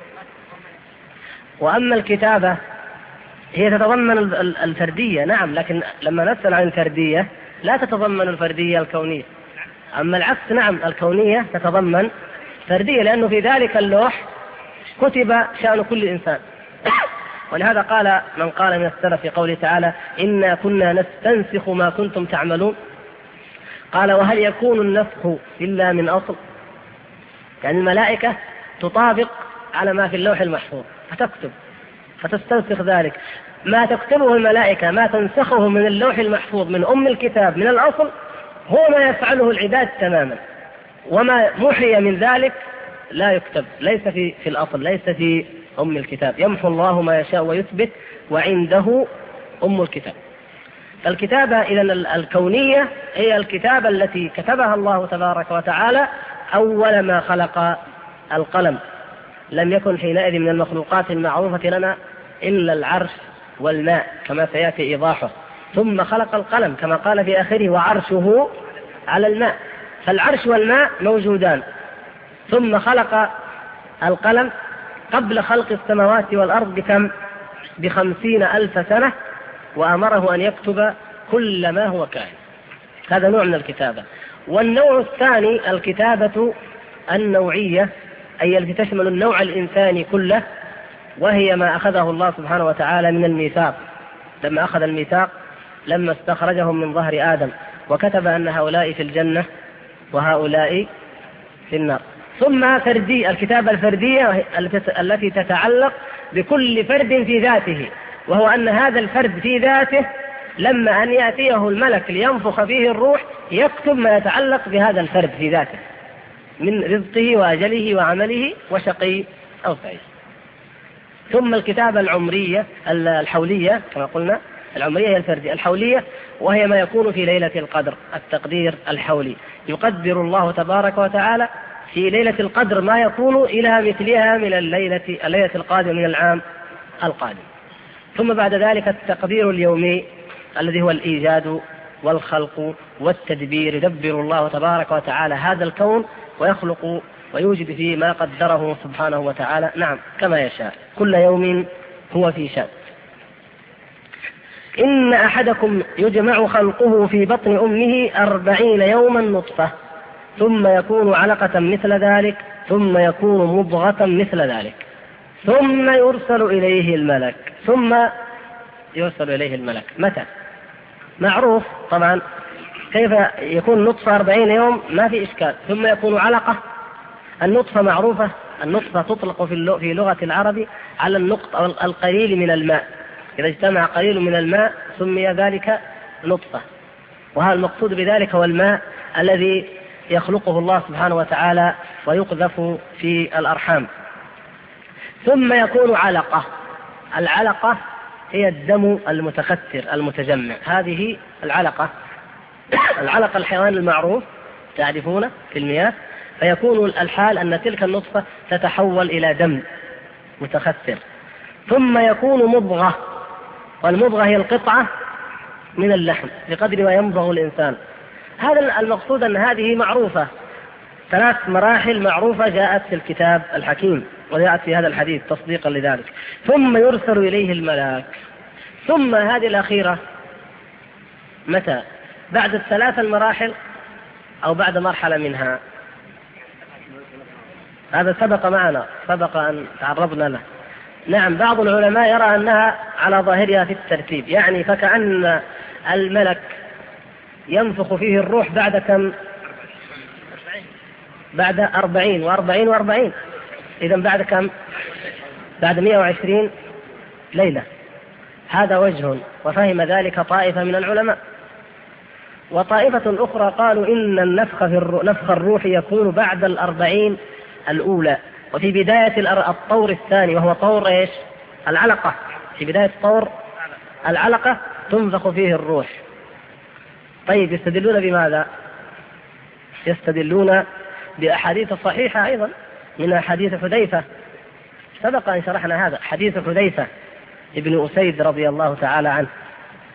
وأما الكتابة هي تتضمن الفردية، نعم، لكن لما نسأل عن الفردية لا تتضمن الفردية الكونية. أما العكس، نعم، الكونية تتضمن فردية، لأنه في ذلك اللوح كتب شأن كل إنسان. ولهذا قال من قال من السلف في قوله تعالى إنا كنا نستنسخ ما كنتم تعملون، قال وهل يكون النسخ إلا من أصل؟ يعني الملائكة تطابق على ما في اللوح المحفوظ فتكتب فتستنسخ ذلك. ما تكتبه الملائكة، ما تنسخه من اللوح المحفوظ من أم الكتاب من الأصل، هو ما يفعله العباد تماما، وما محي من ذلك لا يكتب، ليس في الأصل، ليس في أم الكتاب. يمحو الله ما يشاء ويثبت وعنده أم الكتاب. فالكتابة إذن الكونية هي الكتابة التي كتبها الله تبارك وتعالى أول ما خلق القلم. لم يكن حينئذ من المخلوقات المعروفة لنا إلا العرش والماء كما سيأتي إيضاحه، ثم خلق القلم كما قال في آخره وعرشه على الماء. فالعرش والماء موجودان، ثم خلق القلم قبل خلق السماوات والأرض بكم؟ ب50,000 سنة، وأمره أن يكتب كل ما هو كائن. هذا نوع من الكتابة. والنوع الثاني الكتابة النوعية، أي التي تشمل النوع الإنساني كله، وهي ما أخذه الله سبحانه وتعالى من الميثاق. لما أخذ الميثاق لما استخرجهم من ظهر آدم وكتب أن هؤلاء في الجنة وهؤلاء في النار. ثم الكتابة الفردية التي تتعلق بكل فرد في ذاته، وهو أن هذا الفرد في ذاته لما أن يأتيه الملك لينفخ فيه الروح يكتب ما يتعلق بهذا الفرد في ذاته من رزقه وأجله وعمله وشقي أو سعيد. ثم الكتابة الحولية كما قلنا، العمرية هي الفردية، الحولية وهي ما يكون في ليلة القدر، التقدير الحولي. يقدر الله تبارك وتعالى في ليلة القدر ما يكون إلى مثلها من الليلة القادمة من العام القادم. ثم بعد ذلك التقدير اليومي الذي هو الإيجاد والخلق والتدبير. يدبر الله تبارك وتعالى هذا الكون ويخلق ويوجد فيه ما قدره سبحانه وتعالى، نعم، كما يشاء، كل يوم هو في شأن. إن أحدكم يجمع خلقه في بطن أمه 40 يوما نطفة، ثم يكون علقة مثل ذلك، ثم يكون مضغة مثل ذلك، ثم يرسل إليه الملك. متى؟ معروف طبعا كيف يكون نطفة 40 يوم، ما في إشكال. ثم يكون علقة. النطفة معروفة، النطفة تطلق في لغة العرب على النقط أو القليل من الماء، إذا اجتمع قليل من الماء سمي ذلك نطفة. وهذا المقصود بذلك هو الماء الذي يخلقه الله سبحانه وتعالى ويقذف في الأرحام. ثم يكون علقة. العلقة هي الدم المتخثر المتجمع، هذه العلقة. العلقة الحيوان المعروف تعرفونه في المياه، فيكون الحال أن تلك النطفة تتحول إلى دم متخثر. ثم يكون مضغة، والمضغة هي القطعة من اللحم بقدر ما يمضغ الإنسان. هذا المقصود أن هذه معروفة، 3 مراحل معروفة جاءت في الكتاب الحكيم وجاءت في هذا الحديث تصديقا لذلك. ثم يرسل إليه الملاك. ثم هذه الأخيرة متى؟ بعد ال3 المراحل أو بعد مرحلة منها؟ هذا سبق معنا، سبق أن تعرضنا له. نعم، بعض العلماء يرى أنها على ظاهرها في الترتيب، يعني فكأن الملك ينفخ فيه الروح بعد كم؟ بعد 40 و40 و40، إذن بعد كم؟ بعد 120 ليلة. هذا وجه، وفهم ذلك طائفة من العلماء. وطائفة أخرى قالوا إن نفخ الروح يكون بعد 40 الأولى، وفي بداية الطور الثاني، وهو طور إيش؟ العلقة. في بداية طور العلقة تنفخ فيه الروح. طيب، يستدلون بماذا؟ يستدلون بأحاديث صحيحة أيضا، من حديث حذيفة، سبق أن شرحنا هذا، حديث حذيفة ابن أسيد رضي الله تعالى عنه،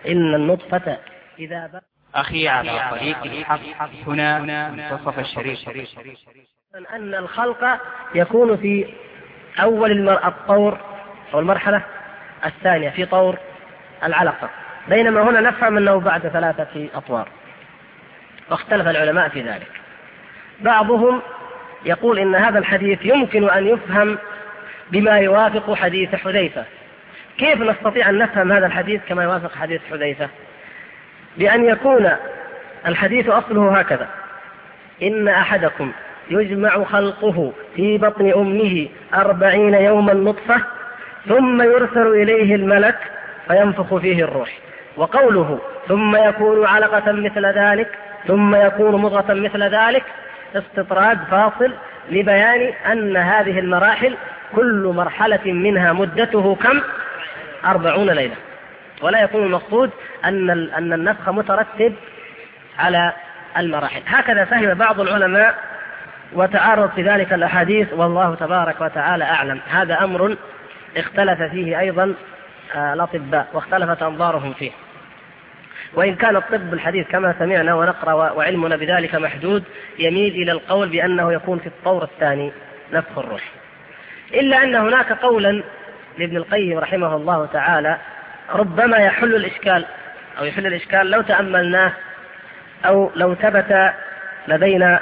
إن النطفة إذا أخي على طريق الحق هنا منتصف الشريف. أن الخلق يكون في أول الطور أو المرحلة الثانية في طور العلقة، بينما هنا نفهم أنه بعد 3 أطوار، واختلف العلماء في ذلك. بعضهم يقول إن هذا الحديث يمكن أن يفهم بما يوافق حديث حذيفة. كيف نستطيع أن نفهم هذا الحديث كما يوافق حديث حذيفة؟ بأن يكون الحديث أصله هكذا: إن أحدكم يجمع خلقه في بطن أمه 40 يوما نطفة ثم يرسل إليه الملك فينفخ فيه الروح. وقوله ثم يكون علقة مثل ذلك ثم يكون مضغة مثل ذلك استطراد فاصل لبيان أن هذه المراحل كل مرحلة منها مدته كم؟ 40 ليلة، ولا يكون المقصود أن النفخ مترتب على المراحل. هكذا فهم بعض العلماء وتعارض في ذلك الأحاديث، والله تبارك وتعالى أعلم. هذا أمر اختلف فيه أيضا الأطباء واختلفت أنظارهم فيه، وإن كان الطب الحديث كما سمعنا ونقرأ وعلمنا بذلك محدود يميل إلى القول بأنه يكون في الطور الثاني نفخ الروح، إلا أن هناك قولا لابن القيم رحمه الله تعالى ربما يحل الإشكال لو تأملناه أو لو ثبت لدينا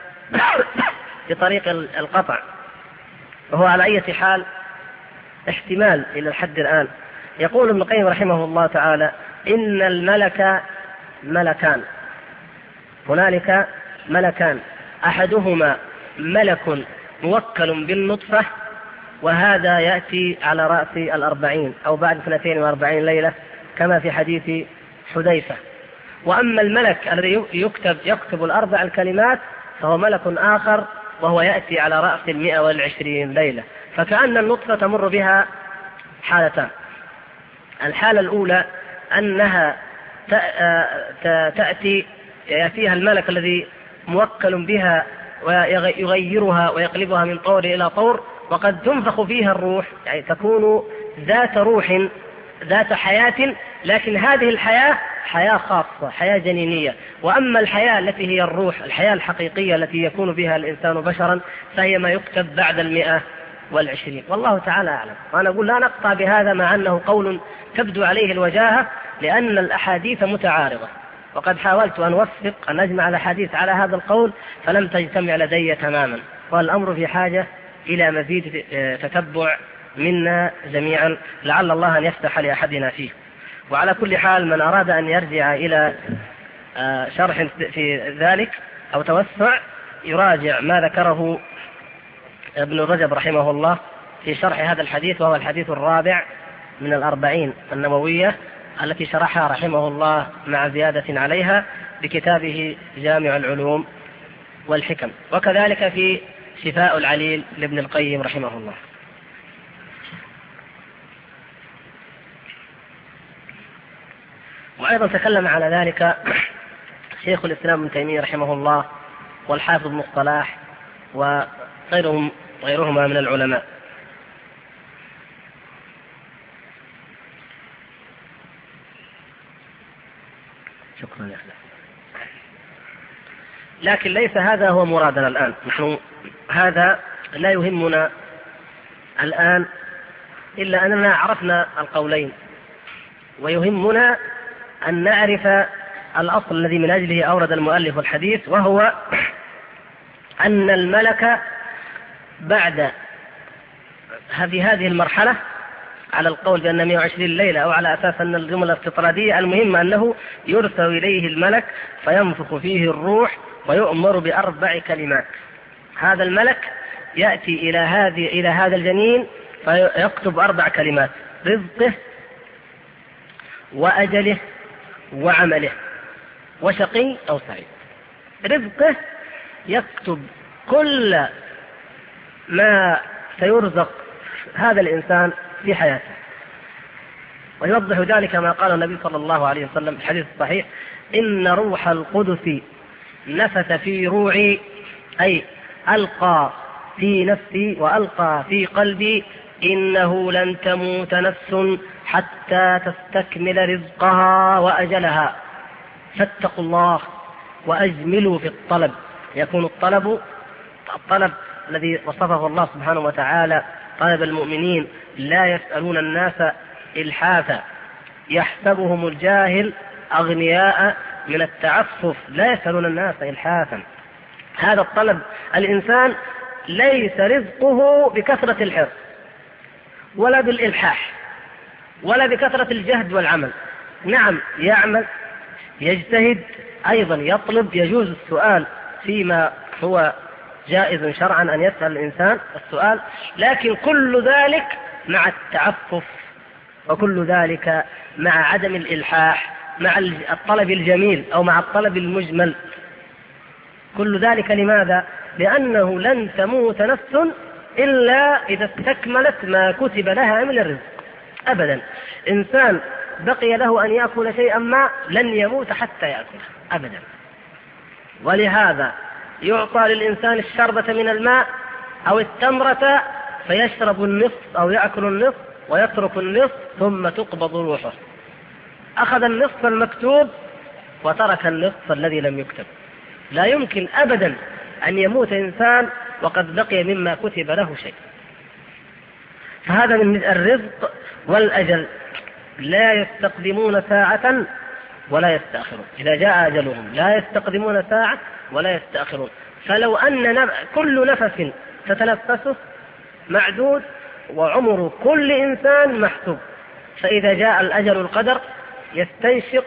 بطريق القطع، وهو على أي حال احتمال إلى الحد الآن. يقول ابن القيم رحمه الله تعالى: إن الملك ملكان، هنالك ملكان، أحدهما ملك موكل بالنطفة، وهذا يأتي على رأس 40 أو بعد 42 ليلة كما في حديث حذيفة. وأما الملك الذي يكتب 4 الكلمات فهو ملك آخر، وهو يأتي على رأس 120 ليلة. فكأن النطفة تمر بها حالتان: الحالة الأولى أنها يأتيها الملك الذي موكل بها ويغيرها ويقلبها من طور إلى طور، وقد تنفخ فيها الروح، يعني تكون ذات روح ذات حياة، لكن هذه الحياة حياة خاصة، حياة جنينية. وأما الحياة التي هي الروح، الحياة الحقيقية التي يكون بها الإنسان بشرا، فهي ما يكتب بعد 120. والله تعالى أعلم. وأنا أقول لا نقطع بهذا مع أنه قول تبدو عليه الوجاهة، لأن الأحاديث متعارضة، وقد حاولت أن أوفق أن أجمع الأحاديث على هذا القول فلم تجتمع لدي تماما، والأمر في حاجة إلى مزيد تتبع منا جميعا، لعل الله أن يفتح لأحدنا فيه. وعلى كل حال من أراد أن يرجع إلى شرح في ذلك أو توسع يراجع ما ذكره ابن رجب رحمه الله في شرح هذا الحديث، وهو الحديث الرابع من 40 النووية التي شرحها رحمه الله مع زيادة عليها بكتابه جامع العلوم والحكم، وكذلك في شفاء العليل لابن القيم رحمه الله. وأيضا تكلم على ذلك شيخ الإسلام ابن تيمية رحمه الله والحافظ ابن الصلاح وغيرهما من العلماء. شكرا يا أخي. لكن ليس هذا هو مرادنا الآن، نحن هذا لا يهمنا الآن إلا أننا عرفنا القولين، ويهمنا أن نعرف الأصل الذي من أجله أورد المؤلف الحديث، وهو أن الملك بعد هذه المرحلة على القول بأن 120 ليلة، أو على أساس أن الجملة الافتراضية، المهم أنه يرسل إليه الملك فينفخ فيه الروح ويؤمر ب4 كلمات. هذا الملك يأتي إلى هذا الجنين فيكتب 4 كلمات: رزقه وأجله وعمله وشقي أو سعيد. رزقه يكتب كل ما سيرزق هذا الإنسان في حياته، ويوضح ذلك ما قال النبي صلى الله عليه وسلم في الحديث الصحيح: إن روح القدس نفث في روعي، أي ألقى في نفسي وألقى في قلبي، إنه لن تموت نفس حتى تستكمل رزقها وأجلها، فاتقوا الله وأجملوا في الطلب. يكون الطلب الذي وصفه الله سبحانه وتعالى طلب المؤمنين، لا يسألون الناس إلحافا، يحسبهم الجاهل أغنياء من التعفف، لا يسألون الناس إلحافا. هذا الطلب، الإنسان ليس رزقه بكثرة الحرص ولا بالإلحاح ولا بكثرة الجهد والعمل. نعم يعمل، يجتهد، أيضا يطلب، يجوز السؤال فيما هو جائز شرعا أن يسأل الإنسان السؤال، لكن كل ذلك مع التعفف، وكل ذلك مع عدم الإلحاح، مع الطلب الجميل أو مع الطلب المجمل. كل ذلك لماذا؟ لأنه لن تموت نفس إلا إذا استكملت ما كتب لها من الرزق. أبدا إنسان بقي له أن يأكل شيئا ما لن يموت حتى يأكله أبدا. ولهذا يعطى للإنسان الشربة من الماء أو التمرة فيشرب النصف أو يأكل النصف ويترك النصف ثم تقبض روحه. أخذ النصف المكتوب وترك النصف الذي لم يكتب. لا يمكن أبدا أن يموت إنسان وقد بقي مما كتب له شيء. فهذا من الرزق والأجل، لا يستقدمون ساعة ولا يستأخرون. إذا جاء أجلهم لا يستقدمون ساعة ولا يستأخرون. فلو أن كل نفس تتنفسه معدود وعمر كل إنسان محسوب، فإذا جاء الأجل القدر يستنشق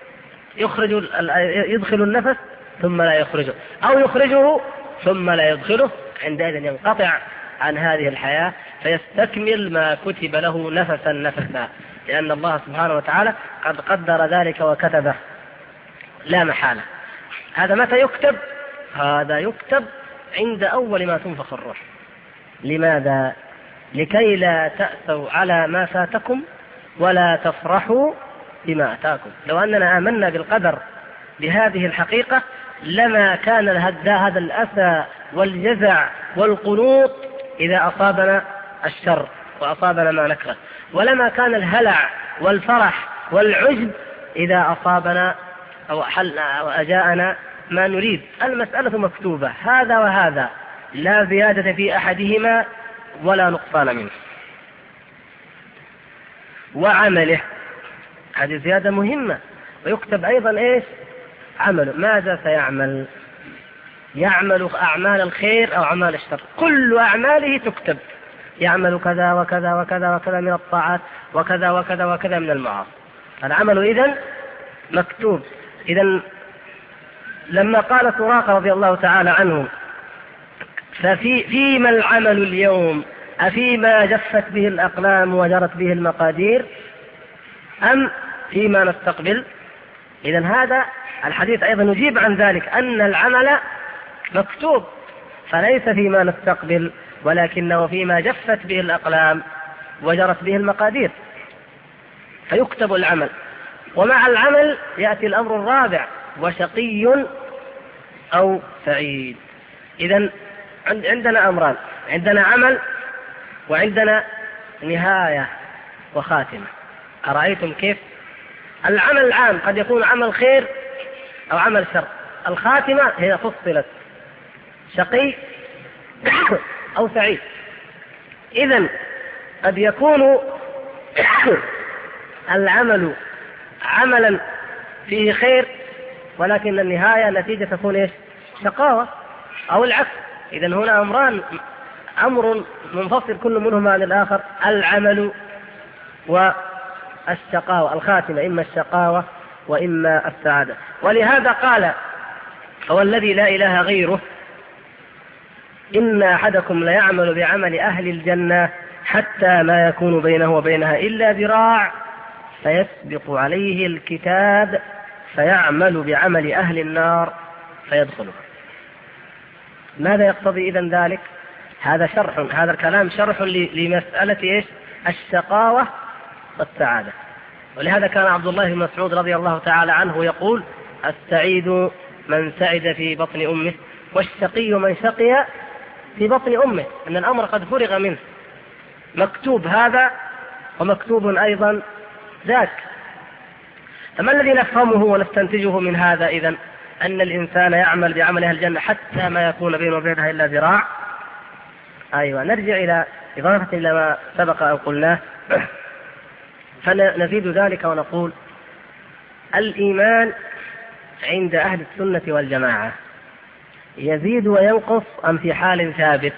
يدخل النفس ثم لا يخرجه، أو يخرجه ثم لا يدخله، عندئذ ينقطع عن هذه الحياة فيستكمل ما كتب له نفسا، لأن الله سبحانه وتعالى قد قدر ذلك وكتبه لا محالة. هذا متى يكتب؟ هذا يكتب عند أول ما تنفخ الروح. لماذا؟ لكي لا تأسوا على ما فاتكم ولا تفرحوا بما أتاكم. لو أننا آمنا بالقدر بهذه الحقيقة لما كان هذا الأسى والجزع والقنوط إذا أصابنا الشر وأصابنا ما نكره، ولما كان الهلع والفرح والعجب إذا أصابنا أو أجاءنا ما نريد. المسألة مكتوبة، هذا وهذا، لا زيادة في أحدهما ولا نقصان منه. وعمله، هذه زيادة مهمة. ويكتب أيضا إيش؟ عمله، ماذا سيعمل؟ يعمل أعمال الخير أو أعمال الشر، كل أعماله تكتب. يعمل كذا وكذا وكذا وكذا من الطاعات وكذا وكذا وكذا من المعاصي. العمل إذن مكتوب. إذن لما قال سراقة رضي الله تعالى عنه فيما العمل اليوم أفيما جفت به الأقلام وجرت به المقادير أم فيما نستقبل؟ إذن هذا الحديث أيضا يجيب عن ذلك، أن العمل مكتوب، فليس فيما نستقبل ولكنه فيما جفت به الأقلام وجرت به المقادير، فيكتب العمل. ومع العمل يأتي الأمر الرابع، وشقي أو سعيد. إذن عندنا أمران، عندنا عمل وعندنا نهاية وخاتمة. أرأيتم كيف؟ العمل العام قد يكون عمل خير أو عمل شر، الخاتمة هي فصلت، شقي أو سعيد. إذن قد يكون العمل عملا فيه خير ولكن النهاية نتيجة تكون إيش؟ شقاوة، أو العكس. إذن هنا أمران، أمر منفصل كل منهما عن الآخر، العمل والشقاوة، الخاتمة إما الشقاوة وإما السعادة. ولهذا قال هو الذي لا إله غيره إن أحدكم ليعمل بعمل أهل الجنة حتى ما يكون بينه وبينها إلا ذراع فيسبق عليه الكتاب فيعمل بعمل أهل النار فيدخله. ماذا يقتضي إذن ذلك؟ هذا شرح، هذا الكلام شرح لمسألة إيش؟ الشقاوة والسعادة. ولهذا كان عبد الله بن مسعود رضي الله تعالى عنه يقول السعيد من سعد في بطن أمه والشقي من شقي في بطن أمه، أن الأمر قد فرغ منه، مكتوب هذا ومكتوب أيضا ذاك. فما الذي نفهمه ونستنتجه من هذا إذن؟ أن الإنسان يعمل بعمل أهل الجنة حتى ما يكون بينه وبينها إلا ذراع. أيوة، نرجع إلى إضافة إلى ما سبق أن قلناه، فنزيد ذلك ونقول الإيمان عند أهل السنة والجماعة يزيد وينقص أم في حال ثابت؟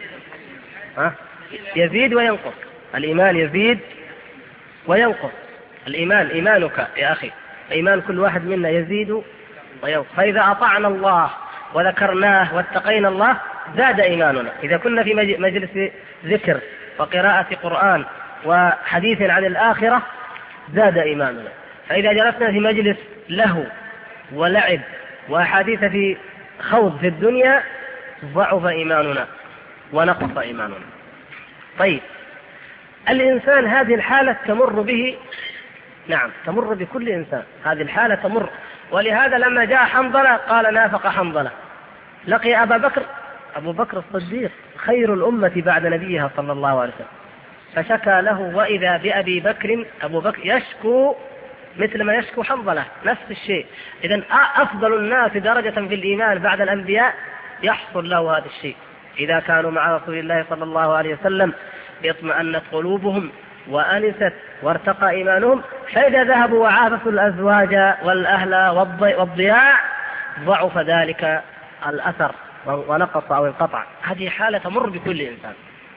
يزيد وينقص. الإيمان يزيد وينقص. الإيمان إيمانك يا أخي، إيمان كل واحد منا يزيد وينقص. فإذا أطعنا الله وذكرناه واتقينا الله زاد إيماننا. إذا كنا في مجلس ذكر وقراءة قرآن وحديث عن الآخرة زاد إيماننا. فإذا جلسنا في مجلس لهو ولعب وأحاديث في خوض في الدنيا ضعف إيماننا ونقص إيماننا. طيب، الإنسان هذه الحالة تمر به، نعم تمر بكل إنسان، هذه الحالة تمر. ولهذا لما جاء حنظلة قال نافق حنظلة، لقي أبو بكر الصديق خير الأمة بعد نبيها صلى الله عليه وسلم، فشكى له، وإذا بأبي بكر أبو بكر يشكو مثل ما يشكو حنظلة، نفس الشيء. إذن أفضل الناس درجة في الإيمان بعد الأنبياء يحصل له هذا الشيء إذا كانوا مع رسول الله صلى الله عليه وسلم، اطمأنت قلوبهم وأنست وارتقى إيمانهم. فإذا ذهبوا وعافسوا الأزواج والأهل والضياع ضعف ذلك الأثر ونقص أو انقطع. هذه حالة تمر بكل إنسان.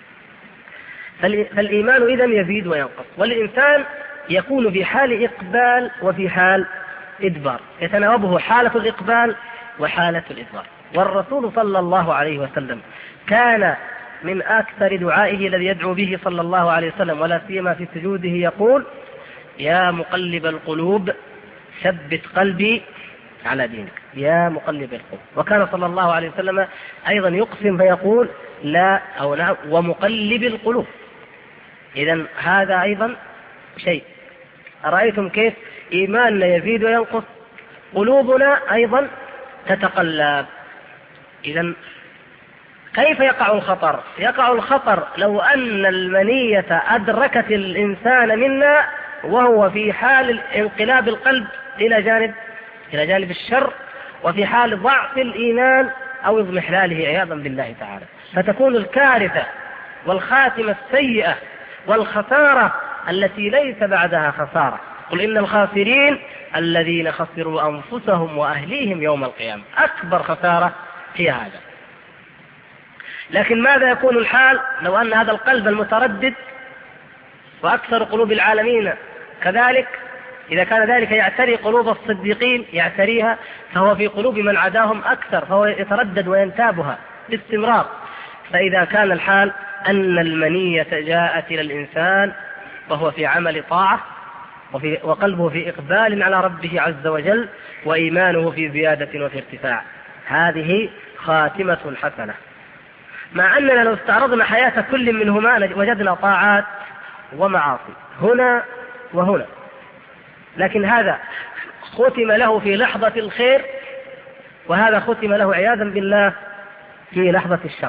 فالإيمان إذن يزيد وينقص، والإنسان يكون في حال إقبال وفي حال إدبار، يتناوبه حالة الإقبال وحالة الإدبار. والرسول صلى الله عليه وسلم كان من أكثر دعائه الذي يدعو به صلى الله عليه وسلم، ولا سيما في سجوده، يقول يا مقلب القلوب ثبت قلبي على دينك، يا مقلب القلوب. وكان صلى الله عليه وسلم أيضا يقسم فيقول لا أو نعم ومقلب القلوب. إذن هذا أيضا شيء. أرأيتم كيف إيماننا يزيد وينقص، قلوبنا أيضا تتقلب. إذن كيف يقع الخطر؟ يقع الخطر لو أن المنية أدركت الإنسان منا وهو في حال انقلاب القلب إلى جانب الشر، وفي حال ضعف الإيمان أو اضمحلاله عياذا بالله تعالى، فتكون الكارثة والخاتمة السيئة والخسارة التي ليس بعدها خسارة. قل إن الخاسرين الذين خسروا أنفسهم وأهليهم يوم القيامة، أكبر خسارة هي هذا. لكن ماذا يكون الحال لو أن هذا القلب المتردد، وأكثر قلوب العالمين كذلك، إذا كان ذلك يعتري قلوب الصديقين يعتريها، فهو في قلوب من عداهم أكثر، فهو يتردد وينتابها باستمرار. فإذا كان الحال أن المنية جاءت إلى الإنسان وهو في عمل طاعة وقلبه في إقبال على ربه عز وجل، وإيمانه في زيادة وفي ارتفاع، هذه خاتمة حسنة. مع أننا لو استعرضنا حياة كل منهما وجدنا طاعات ومعاصي هنا وهنا، لكن هذا ختم له في لحظة الخير، وهذا ختم له عياذا بالله في لحظة الشر.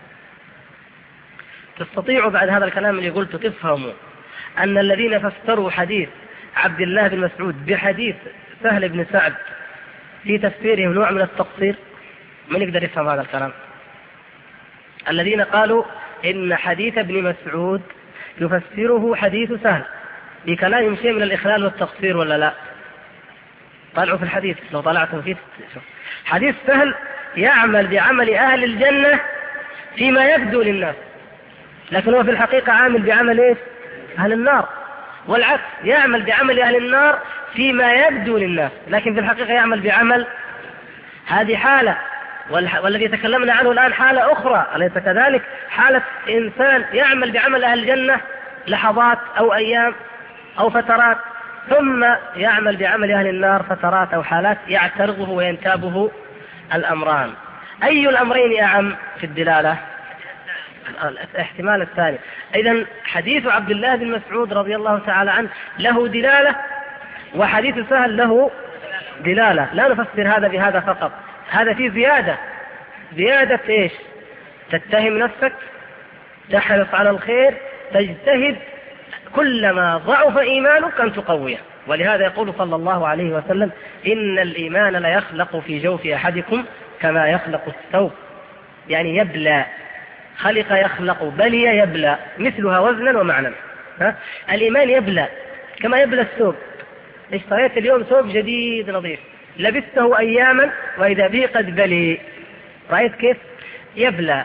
تستطيعوا بعد هذا الكلام اللي قلته تفهموا أن الذين فسروا حديث عبد الله بن مسعود بحديث سهل بن سعد في تفسيرهم نوع من التقصير؟ من يقدر يفهم هذا الكلام؟ الذين قالوا إن حديث ابن مسعود يفسره حديث سهل، بكلام شيء من الإخلال والتقصير ولا لا؟ طلعوا في الحديث، لو طلعتم فيه حديث سهل يعمل بعمل أهل الجنة فيما يبدو للناس، لكن هو في الحقيقة عامل بعمل إيه؟ أهل النار. والعكس، يعمل بعمل أهل النار فيما يبدو للناس، لكن في الحقيقة يعمل بعمل. هذه حالة، والذي تكلمنا عنه الآن حالة أخرى، أليس كذلك؟ حالة إنسان يعمل بعمل أهل الجنة لحظات أو أيام أو فترات، ثم يعمل بعمل أهل النار فترات أو حالات يعترضه وينتابه الأمران. أي الأمرين أعم في الدلالة؟ الاحتمال الثاني. إذن حديث عبد الله بن مسعود رضي الله تعالى عنه له دلالة، وحديث سهل له دلالة. لا نفسر هذا بهذا فقط، هذا فيه زيادة إيش؟ تتهم نفسك، تحرص على الخير، تجتهد، كلما ضعف إيمانك أن تقويه. ولهذا يقول صلى الله عليه وسلم: إن الإيمان ليخلق في جوف أحدكم كما يخلق الثوب، يعني يبلى، خلق يخلق، بلي يبلى، مثلها وزنا ومعنى. الإيمان يبلى كما يبلى الثوب. اشتريت اليوم ثوب جديد نظيف، لبسته أياما وإذا به قد بلي. رأيت كيف؟ يبلى.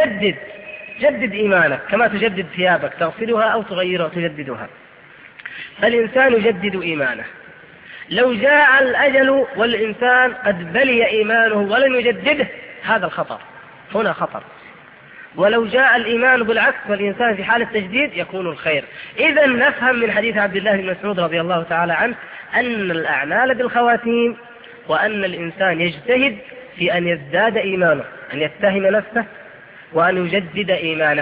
جدد إيمانك كما تجدد ثيابك، تغسلها أو تغيرها وتجددها. فالإنسان يجدد إيمانه. لو جاء الأجل والإنسان قد بلي إيمانه ولم يجدده، هذا الخطر، هنا خطر. ولو جاء الإيمان بالعكس والإنسان في حالة تجديد يكون الخير. إذا نفهم من حديث عبد الله بن مسعود رضي الله تعالى عنه أن الأعمال بالخواتيم، وأن الإنسان يجتهد في أن يزداد إيمانه، أن يتهم نفسه وأن يجدد إيمانه،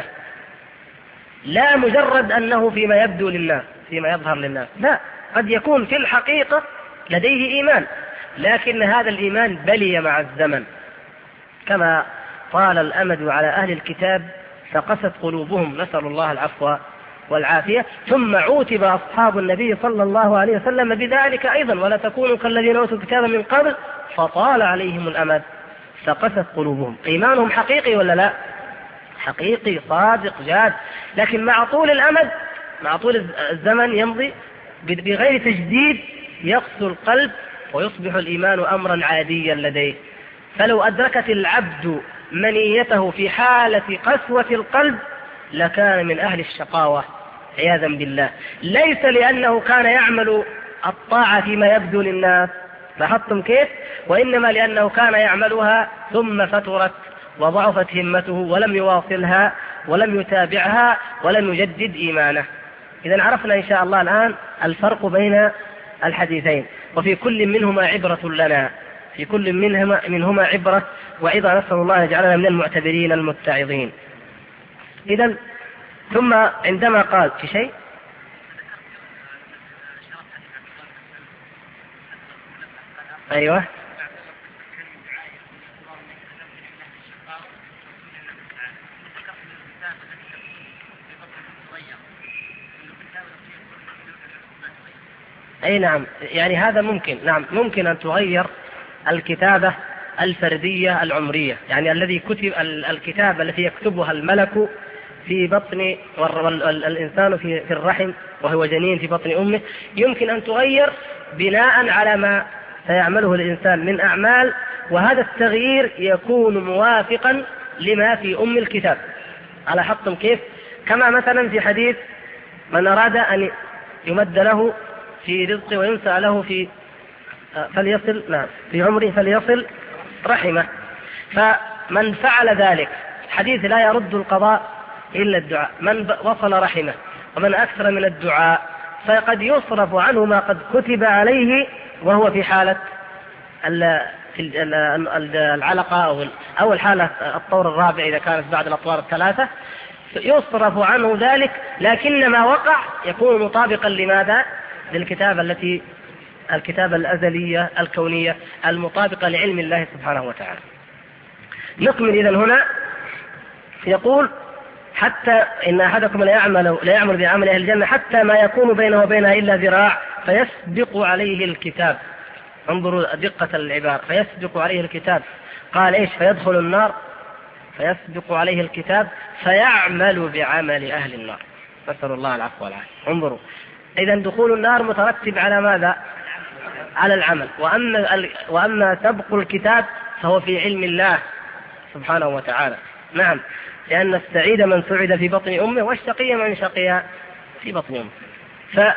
لا مجرد أنه فيما يبدو للناس، فيما يظهر للناس، لا، قد يكون في الحقيقة لديه إيمان، لكن هذا الإيمان بلي مع الزمن، كما طال الأمد على أهل الكتاب فقست قلوبهم، نسأل الله العفو والعافية. ثم عوتب أصحاب النبي صلى الله عليه وسلم بذلك أيضا: ولا تكونوا كالذين أوتوا الكتاب من قبل فطال عليهم الأمد فقست قلوبهم. إيمانهم حقيقي ولا لا؟ حقيقي صادق جاد، لكن مع طول الأمد، مع طول الزمن يمضي بغير تجديد يقسو القلب ويصبح الإيمان أمرا عاديا لديه. فلو أدركت العبد منيته في حالة قسوة القلب لكان من أهل الشقاوة عياذا بالله، ليس لأنه كان يعمل الطاعة فيما يبدو للناس، لاحظتم كيف؟ وإنما لأنه كان يعملها ثم فترت وضعفت همته ولم يواصلها ولم يتابعها ولم يجدد إيمانه. إذن عرفنا إن شاء الله الآن الفرق بين الحديثين، وفي كل منهما عبرة لنا، في كل منهما عبرة وإذا نسأل الله يجعلنا من المعتبرين المتعظين. إذن ثم عندما قال في شيء أيوة أي نعم، يعني هذا ممكن، نعم ممكن أن تغير الكتابة الفردية العمرية، يعني الذي كتب الكتابة التي يكتبها الملك في بطن الإنسان في الرحم وهو جنين في بطن أمه، يمكن أن تغير بناء على ما سيعمله الإنسان من أعمال، وهذا التغيير يكون موافقا لما في أم الكتاب. على حطم كيف؟ كما مثلا في حديث: من أراد أن يمد له في رزقه وينسى له فليصل، نعم، في عمره فليصل رحمه. فمن فعل ذلك، حديث لا يرد القضاء إلا الدعاء، من وصل رحمه ومن أكثر من الدعاء فقد يصرف عنه ما قد كتب عليه وهو في حالة العلقة أو الحالة الطور الرابع إذا كانت بعد الأطوار الثلاثة، يصرف عنه ذلك، لكن ما وقع يكون مطابقا لماذا؟ الكتابة الأزلية الكونية المطابقة لعلم الله سبحانه وتعالى. نكمل إذن هنا، يقول: حتى إن أحدكم لا يعمل بعمل أهل الجنة حتى ما يكون بينه وبينها إلا ذراع فيسبق عليه الكتاب. انظروا دقة العبارة، فيسبق عليه الكتاب. قال إيش؟ فيدخل النار، فيسبق عليه الكتاب فيعمل بعمل أهل النار، نسأل الله العفو والعافية. انظروا، إذن دخول النار مترتب على ماذا؟ على العمل. وأما سبق الكتاب فهو في علم الله سبحانه وتعالى. نعم، لأن السعيد من سعد في بطن أمه والشقي من شقي في بطن أمه.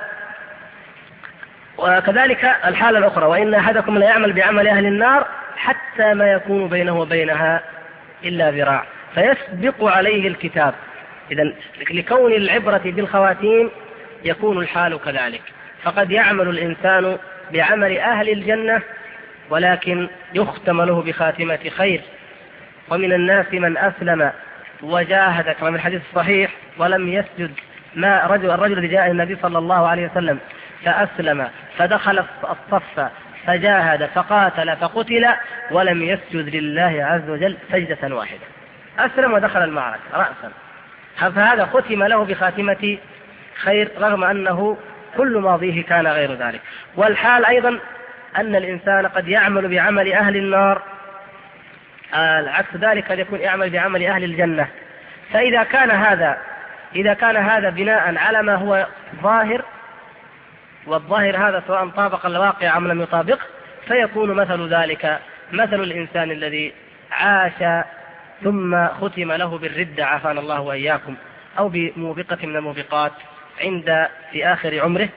وكذلك الحالة الأخرى: وإن أحدكم لا يعمل بعمل أهل النار حتى ما يكون بينه وبينها إلا ذراع فيسبق عليه الكتاب. إذن لكون العبرة بالخواتيم يكون الحال كذلك، فقد يعمل الإنسان بعمل أهل الجنة ولكن يختم له بخاتمة خير. ومن الناس من أسلم وجاهد، كما من الحديث الصحيح: ولم يسجد الرجل الذي جاء النبي صلى الله عليه وسلم فأسلم فدخل الصف فجاهد فقاتل فقتل ولم يسجد لله عز وجل سجدة واحدة، أسلم ودخل المعركة رأسا، فهذا ختم له بخاتمة خير رغم أنه كل ماضيه كان غير ذلك. والحال أيضا أن الإنسان قد يعمل بعمل أهل النار، عكس ذلك قد يكون يعمل بعمل أهل الجنة. فإذا كان هذا بناء على ما هو ظاهر، والظاهر هذا سواء طابق الواقع أم لم يطابقه، فيكون مثل ذلك مثل الإنسان الذي عاش ثم ختم له بالردة عافانا الله وإياكم، أو بموبقة من الموبقات في آخر عمره،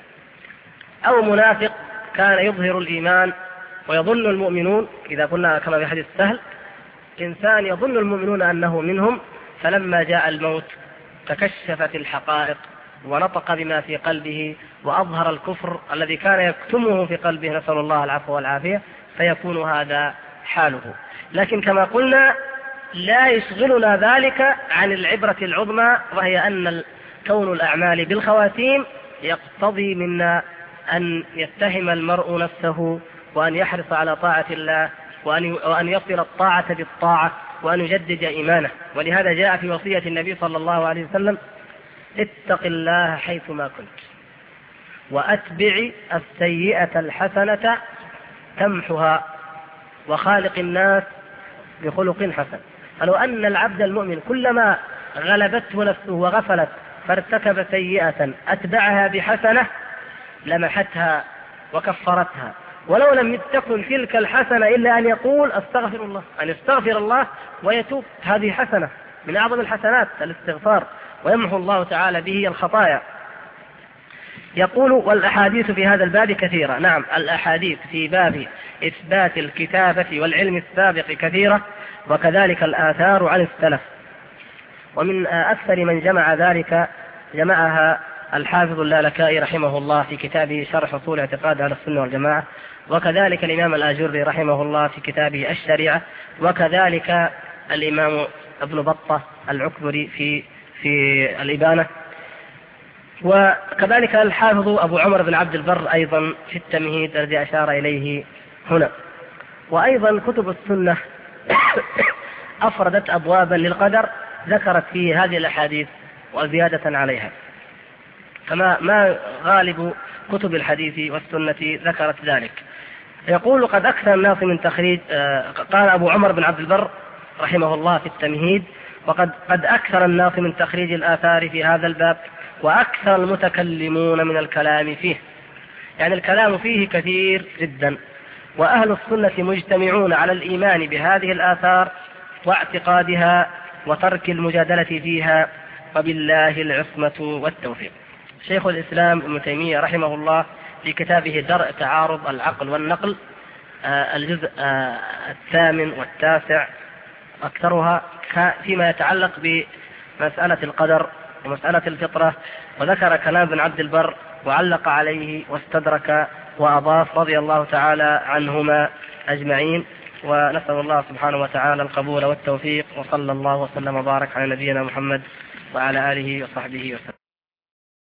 أو منافق كان يظهر الإيمان ويظن المؤمنون، إذا قلنا كما في حديث سهل، إنسان يظن المؤمنون أنه منهم، فلما جاء الموت تكشفت الحقائق ونطق بما في قلبه وأظهر الكفر الذي كان يكتمه في قلبه، نسأل الله العفو والعافية، فيكون هذا حاله. لكن كما قلنا لا يشغلنا ذلك عن العبرة العظمى، وهي أن كون الأعمال بالخواتيم يقتضي منا أن يتهم المرء نفسه، وأن يحرص على طاعة الله، وأن يصل الطاعة بالطاعة، وأن يجدد إيمانه. ولهذا جاء في وصية النبي صلى الله عليه وسلم: اتق الله حيثما كنت، وأتبع السيئة الحسنة تمحها، وخالق الناس بخلق حسن. فلو أن العبد المؤمن كلما غلبته نفسه وغفلت فارتكب سيئة أتبعها بحسنة لمحتها وكفرتها، ولو لم تكن تلك الحسنة إلا أن يقول أستغفر الله، أن يستغفر الله ويتوب، هذه حسنة من أعظم الحسنات الاستغفار، ويمحو الله تعالى به الخطايا. يقول: والأحاديث في هذا الباب كثيرة. نعم، الأحاديث في باب إثبات الكتابة والعلم السابق كثيرة، وكذلك الآثار عن السلف. ومن أكثر من جمع ذلك جمعها الحافظ اللالكائي رحمه الله في كتابه شرح أصول اعتقاد أهل السنة والجماعة، وكذلك الإمام الآجري رحمه الله في كتابه الشريعة، وكذلك الإمام ابن بطة العكبري في الإبانة، وكذلك الحافظ أبو عمر بن عبد البر أيضا في التمهيد الذي أشار إليه هنا. وأيضا كتب السنة أفردت أبوابا للقدر ذكرت فيه هذه الأحاديث وزيادة عليها، كما ما غالب كتب الحديث والسنة ذكرت ذلك. يقول: قد أكثر الناس من تخريج، قال أبو عمر بن عبد البر رحمه الله في التمهيد: قد أكثر الناس من تخريج الآثار في هذا الباب، وأكثر المتكلمون من الكلام فيه، يعني الكلام فيه كثير جدا. وأهل السنة مجتمعون على الإيمان بهذه الآثار واعتقادها وترك المجادلة فيها، وبالله العصمة والتوفيق. شيخ الإسلام ابن تيمية رحمه الله في كتابه درء تعارض العقل والنقل الجزء 8 و9 أكثرها فيما يتعلق بمسألة القدر ومسألة الفطرة، وذكر كلام ابن عبد البر وعلق عليه واستدرك وأضاف رضي الله تعالى عنهما أجمعين. ونسأل الله سبحانه وتعالى القبول والتوفيق، وصلى الله وسلم وبارك على نبينا محمد وعلى آله وصحبه وسلم.